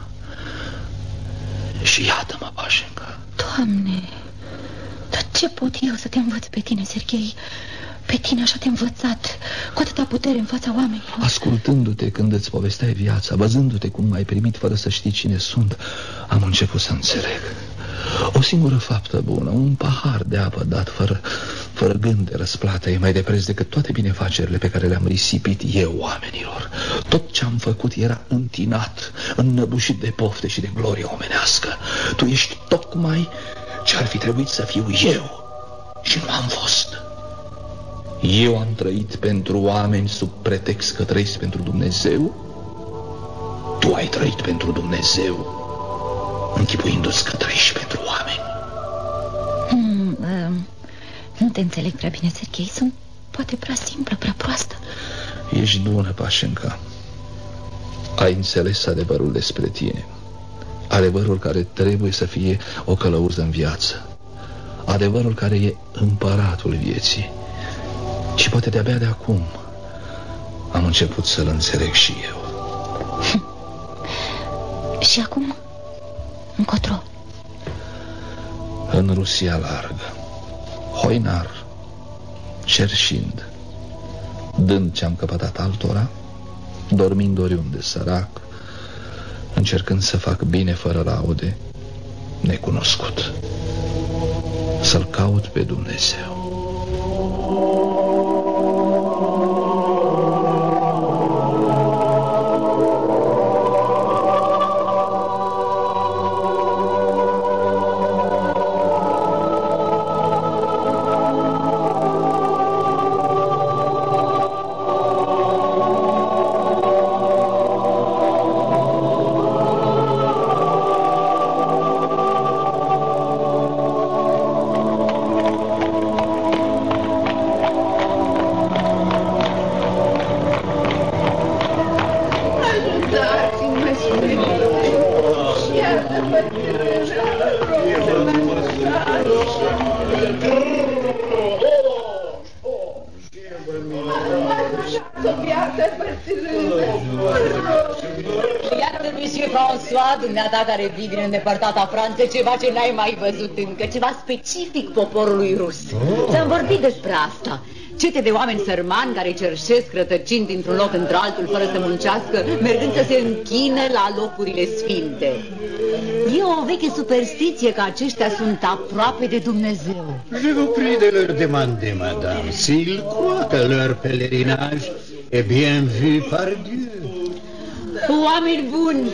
Și iată-mă, Pașenca. Doamne, dar ce pot eu să te învăț pe tine, Serghei? Pe tine așa te-am învățat, cu atâta putere în fața oamenilor. Ascultându-te când îți povesteai viața, văzându-te cum m-ai primit fără să știi cine sunt, am început să înțeleg. O singură faptă bună, un pahar de apă dat fără gând de răsplată, e mai de preț decât toate binefacerile pe care le-am risipit eu oamenilor. Tot ce-am făcut era întinat, înnăbușit de pofte și de glorie omenească. Tu ești tocmai ce ar fi trebuit să fiu eu și nu am fost. Eu am trăit pentru oameni sub pretext că trăiesc pentru Dumnezeu. Tu ai trăit pentru Dumnezeu, închipuindu-ți că trăiești pentru oameni. Nu te înțeleg prea bine, Serghei. Sunt poate prea simplă, prea proastă. Ești bună, Pașenca. Ai înțeles adevărul despre tine. Adevărul care trebuie să fie o călăuză în viață. Adevărul care e împăratul vieții. Și poate de-abia de acum am început să-l înțeleg și eu. Și acum? Încotro? În Rusia largă, hoinar, cerșind, dând ce-am căpătat altora, dormind oriunde sărac, încercând să fac bine fără laude, necunoscut, să-L caut pe Dumnezeu. Iată, monsieur François, dumneata care vii din îndepărtata Franță, ceva ce n-ai mai văzut încă, ceva specific poporului rus. Ți-am vorbit despre asta. Cete de oameni sărmani care cerșesc rătăcind dintr-un loc într-altul fără să muncească, mergând să se închine la locurile sfinte. E o veche superstiție că aceștia sunt aproape de Dumnezeu. Je vous prie de leur demander, madame, s'ils croient que leur pèlerinage est bien vu par Dieu. Oameni buni!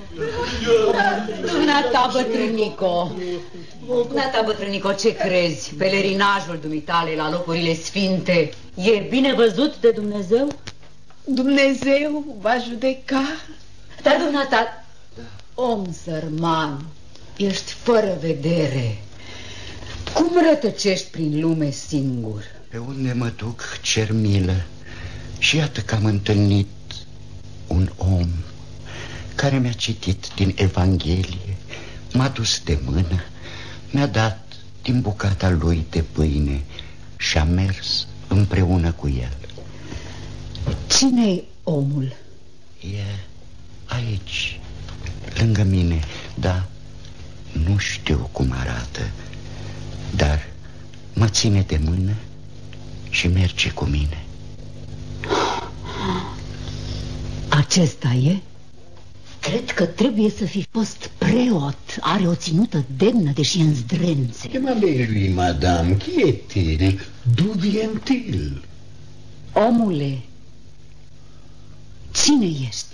Dumneata, bătrânico! Dumneata, bătrânico, ce crezi? Pelerinajul dumitale la locurile sfinte e bine văzut de Dumnezeu? Dumnezeu va judeca. Dar dumneata, om sărman, ești fără vedere. Cum rătăcești prin lume singur? Pe unde mă duc, cer milă. Și iată că am întâlnit un om care mi-a citit din Evanghelie, m-a dus de mână, mi-a dat din bucata lui de pâine și am mers împreună cu el. Cine-i omul? E aici, lângă mine, dar nu știu cum arată, dar mă ține de mână și merge cu mine. Acesta e? Cred că trebuie să fi fost preot. Are o ținută demnă, deși în zdrențe. Demandez lui, madame, qui est-il? D'où vient-il? Omule, cine ești?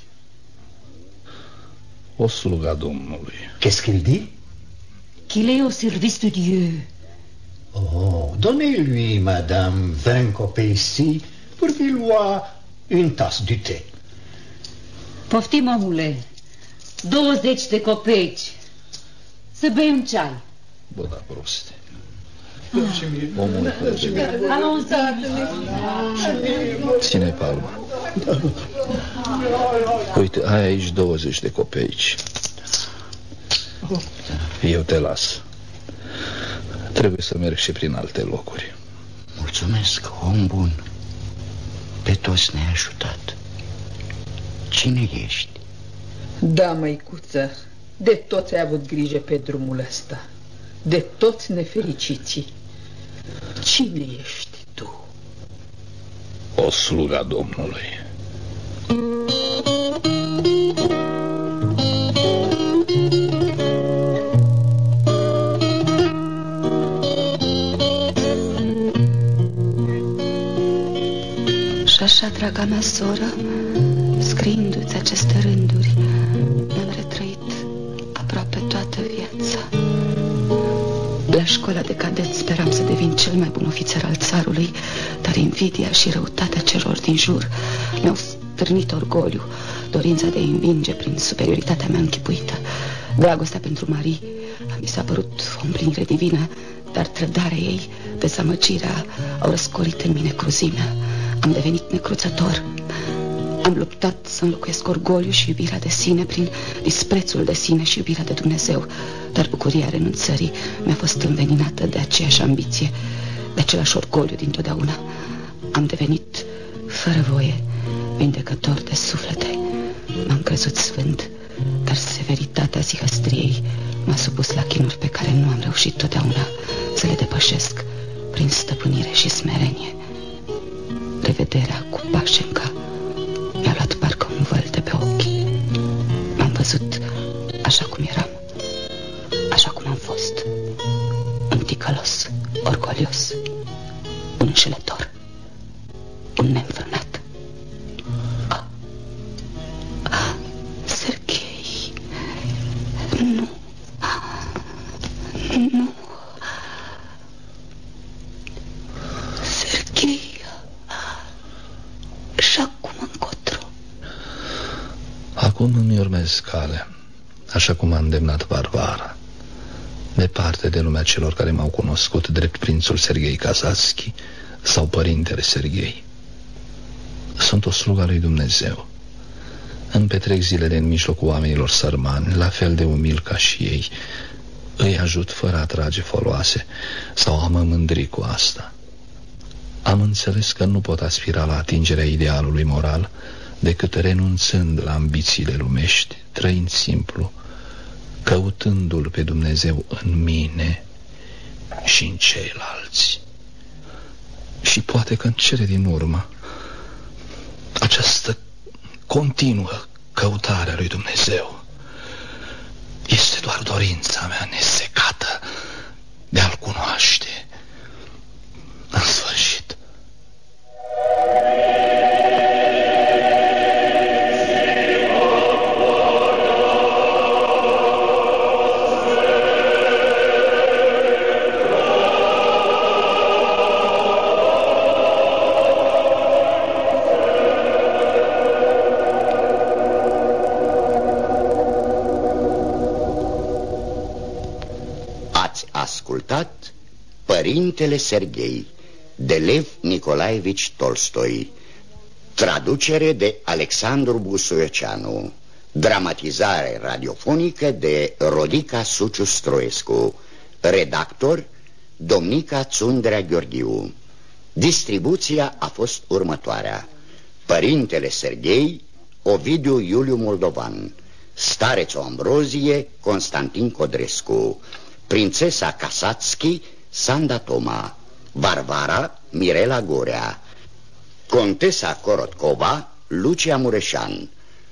O sluga Domnului. Qu'est-ce qu'il dit? Qu'il est au service de Dieu. Oh, donnez-lui, madame, 20 copeis pour qu'il boive une tasse du thé. Poftim, omule, 20 de copeici. Să bem ceai. Bă, da, proste. Omule, ține palma. Uite, ai aici 20 de copeici. Eu te las. Trebuie să merg și prin alte locuri. Mulțumesc, om bun. Pe toți ne-ai ajutat. Cine ești? Da, măicuță, de toți ai avut grijă pe drumul ăsta. De toți nefericiții. Cine ești tu? O sluga Domnului. Și așa, draga mea soră, scriindu-ți aceste rânduri, mi-am retrăit aproape toată viața. La școala de cadet speram să devin cel mai bun ofițer al țarului, dar invidia și răutatea celor din jur mi-au stârnit orgoliu, dorința de a învinge prin superioritatea mea închipuită. Dragostea pentru Marie mi s-a părut o împlinire divină, dar trădarea ei, dezamăgirea, au răscolit în mine cruzimea. Am devenit necruțător. Am luptat să înlocuiesc orgoliu și iubirea de sine prin disprețul de sine și iubirea de Dumnezeu. Dar bucuria renunțării mi-a fost înveninată de aceeași ambiție, de același orgoliu dintotdeauna. Am devenit, fără voie, vindecător de suflete. M-am crezut sfânt, dar severitatea zihăstriei m-a supus la chinuri pe care nu am reușit totdeauna să le depășesc prin stăpânire și smerenie. Revederea cu Pașenca mi-a luat parcă un văl de pe ochi. M-am văzut așa cum eram, așa cum am fost. Un ticălos, orgolios, un înșelător, un neînfrânat. Serghei, nu, nu. Serghei, și acum încotro? Acum îmi urmez calea, așa cum a îndemnat Varvara, departe de lumea celor care m-au cunoscut drept prințul Serghei Kazatski sau părintele Serghei. Sunt o slugă lui Dumnezeu. Îmi petrec zilele în mijlocul oamenilor sărmani, la fel de umil ca și ei. Îi ajut fără a trage foloase sau a mă mândri cu asta. Am înțeles că nu pot aspira la atingerea idealului moral decât renunțând la ambițiile lumești, trăind simplu, căutându-L pe Dumnezeu în mine și în ceilalți. Și poate că în cele din urmă această continuă căutare a lui Dumnezeu este doar dorința mea nesecată de a-L cunoaște în sfârșit. Ascultat Părintele Serghei de Lev Nicolaevici Tolstoi, traducere de Alexandru Busuioceanu, dramatizare radiofonică de Rodica Suciu Stroescu, redactor Domnica Țundrea Gheorghiu. Distribuția a fost următoarea: Părintele Serghei, Ovidiu Iuliu Moldovan, Starețul Ambrozie, Constantin Codrescu, Prințesa Casatski, Sanda Toma, Varvara, Mirela Gorea, Contesa Corotkova, Lucia Mureșan,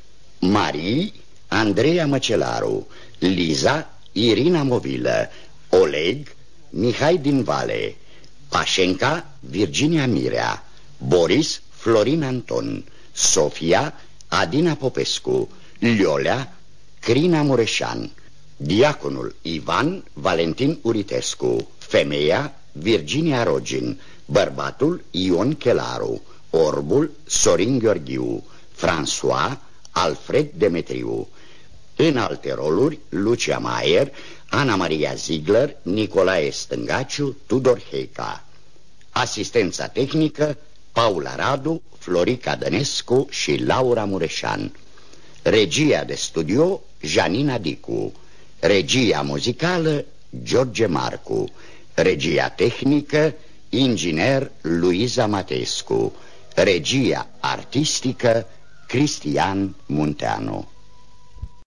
Marie, Andreea Măcelaru, Liza, Irina Movilă, Oleg, Mihai din Vale, Pașenca, Virginia Mirea, Boris, Florin Anton, Sofia, Adina Popescu, Liolea, Crina Mureșan, diaconul Ivan Valentin Uritescu, femeia Virginia Rogin, bărbatul Ion Chelaru, orbul Sorin Gheorghiu, François Alfred Demetriu. În alte roluri Lucia Maier, Ana Maria Ziegler, Nicolae Stângaciu, Tudor Heica. Asistența tehnică Paula Radu, Florica Dănescu și Laura Mureșan. Regia de studio Janina Dicu. Regia muzicală George Marcu. Regia tehnică inginer Luiza Matescu. Regia artistică Cristian Munteanu.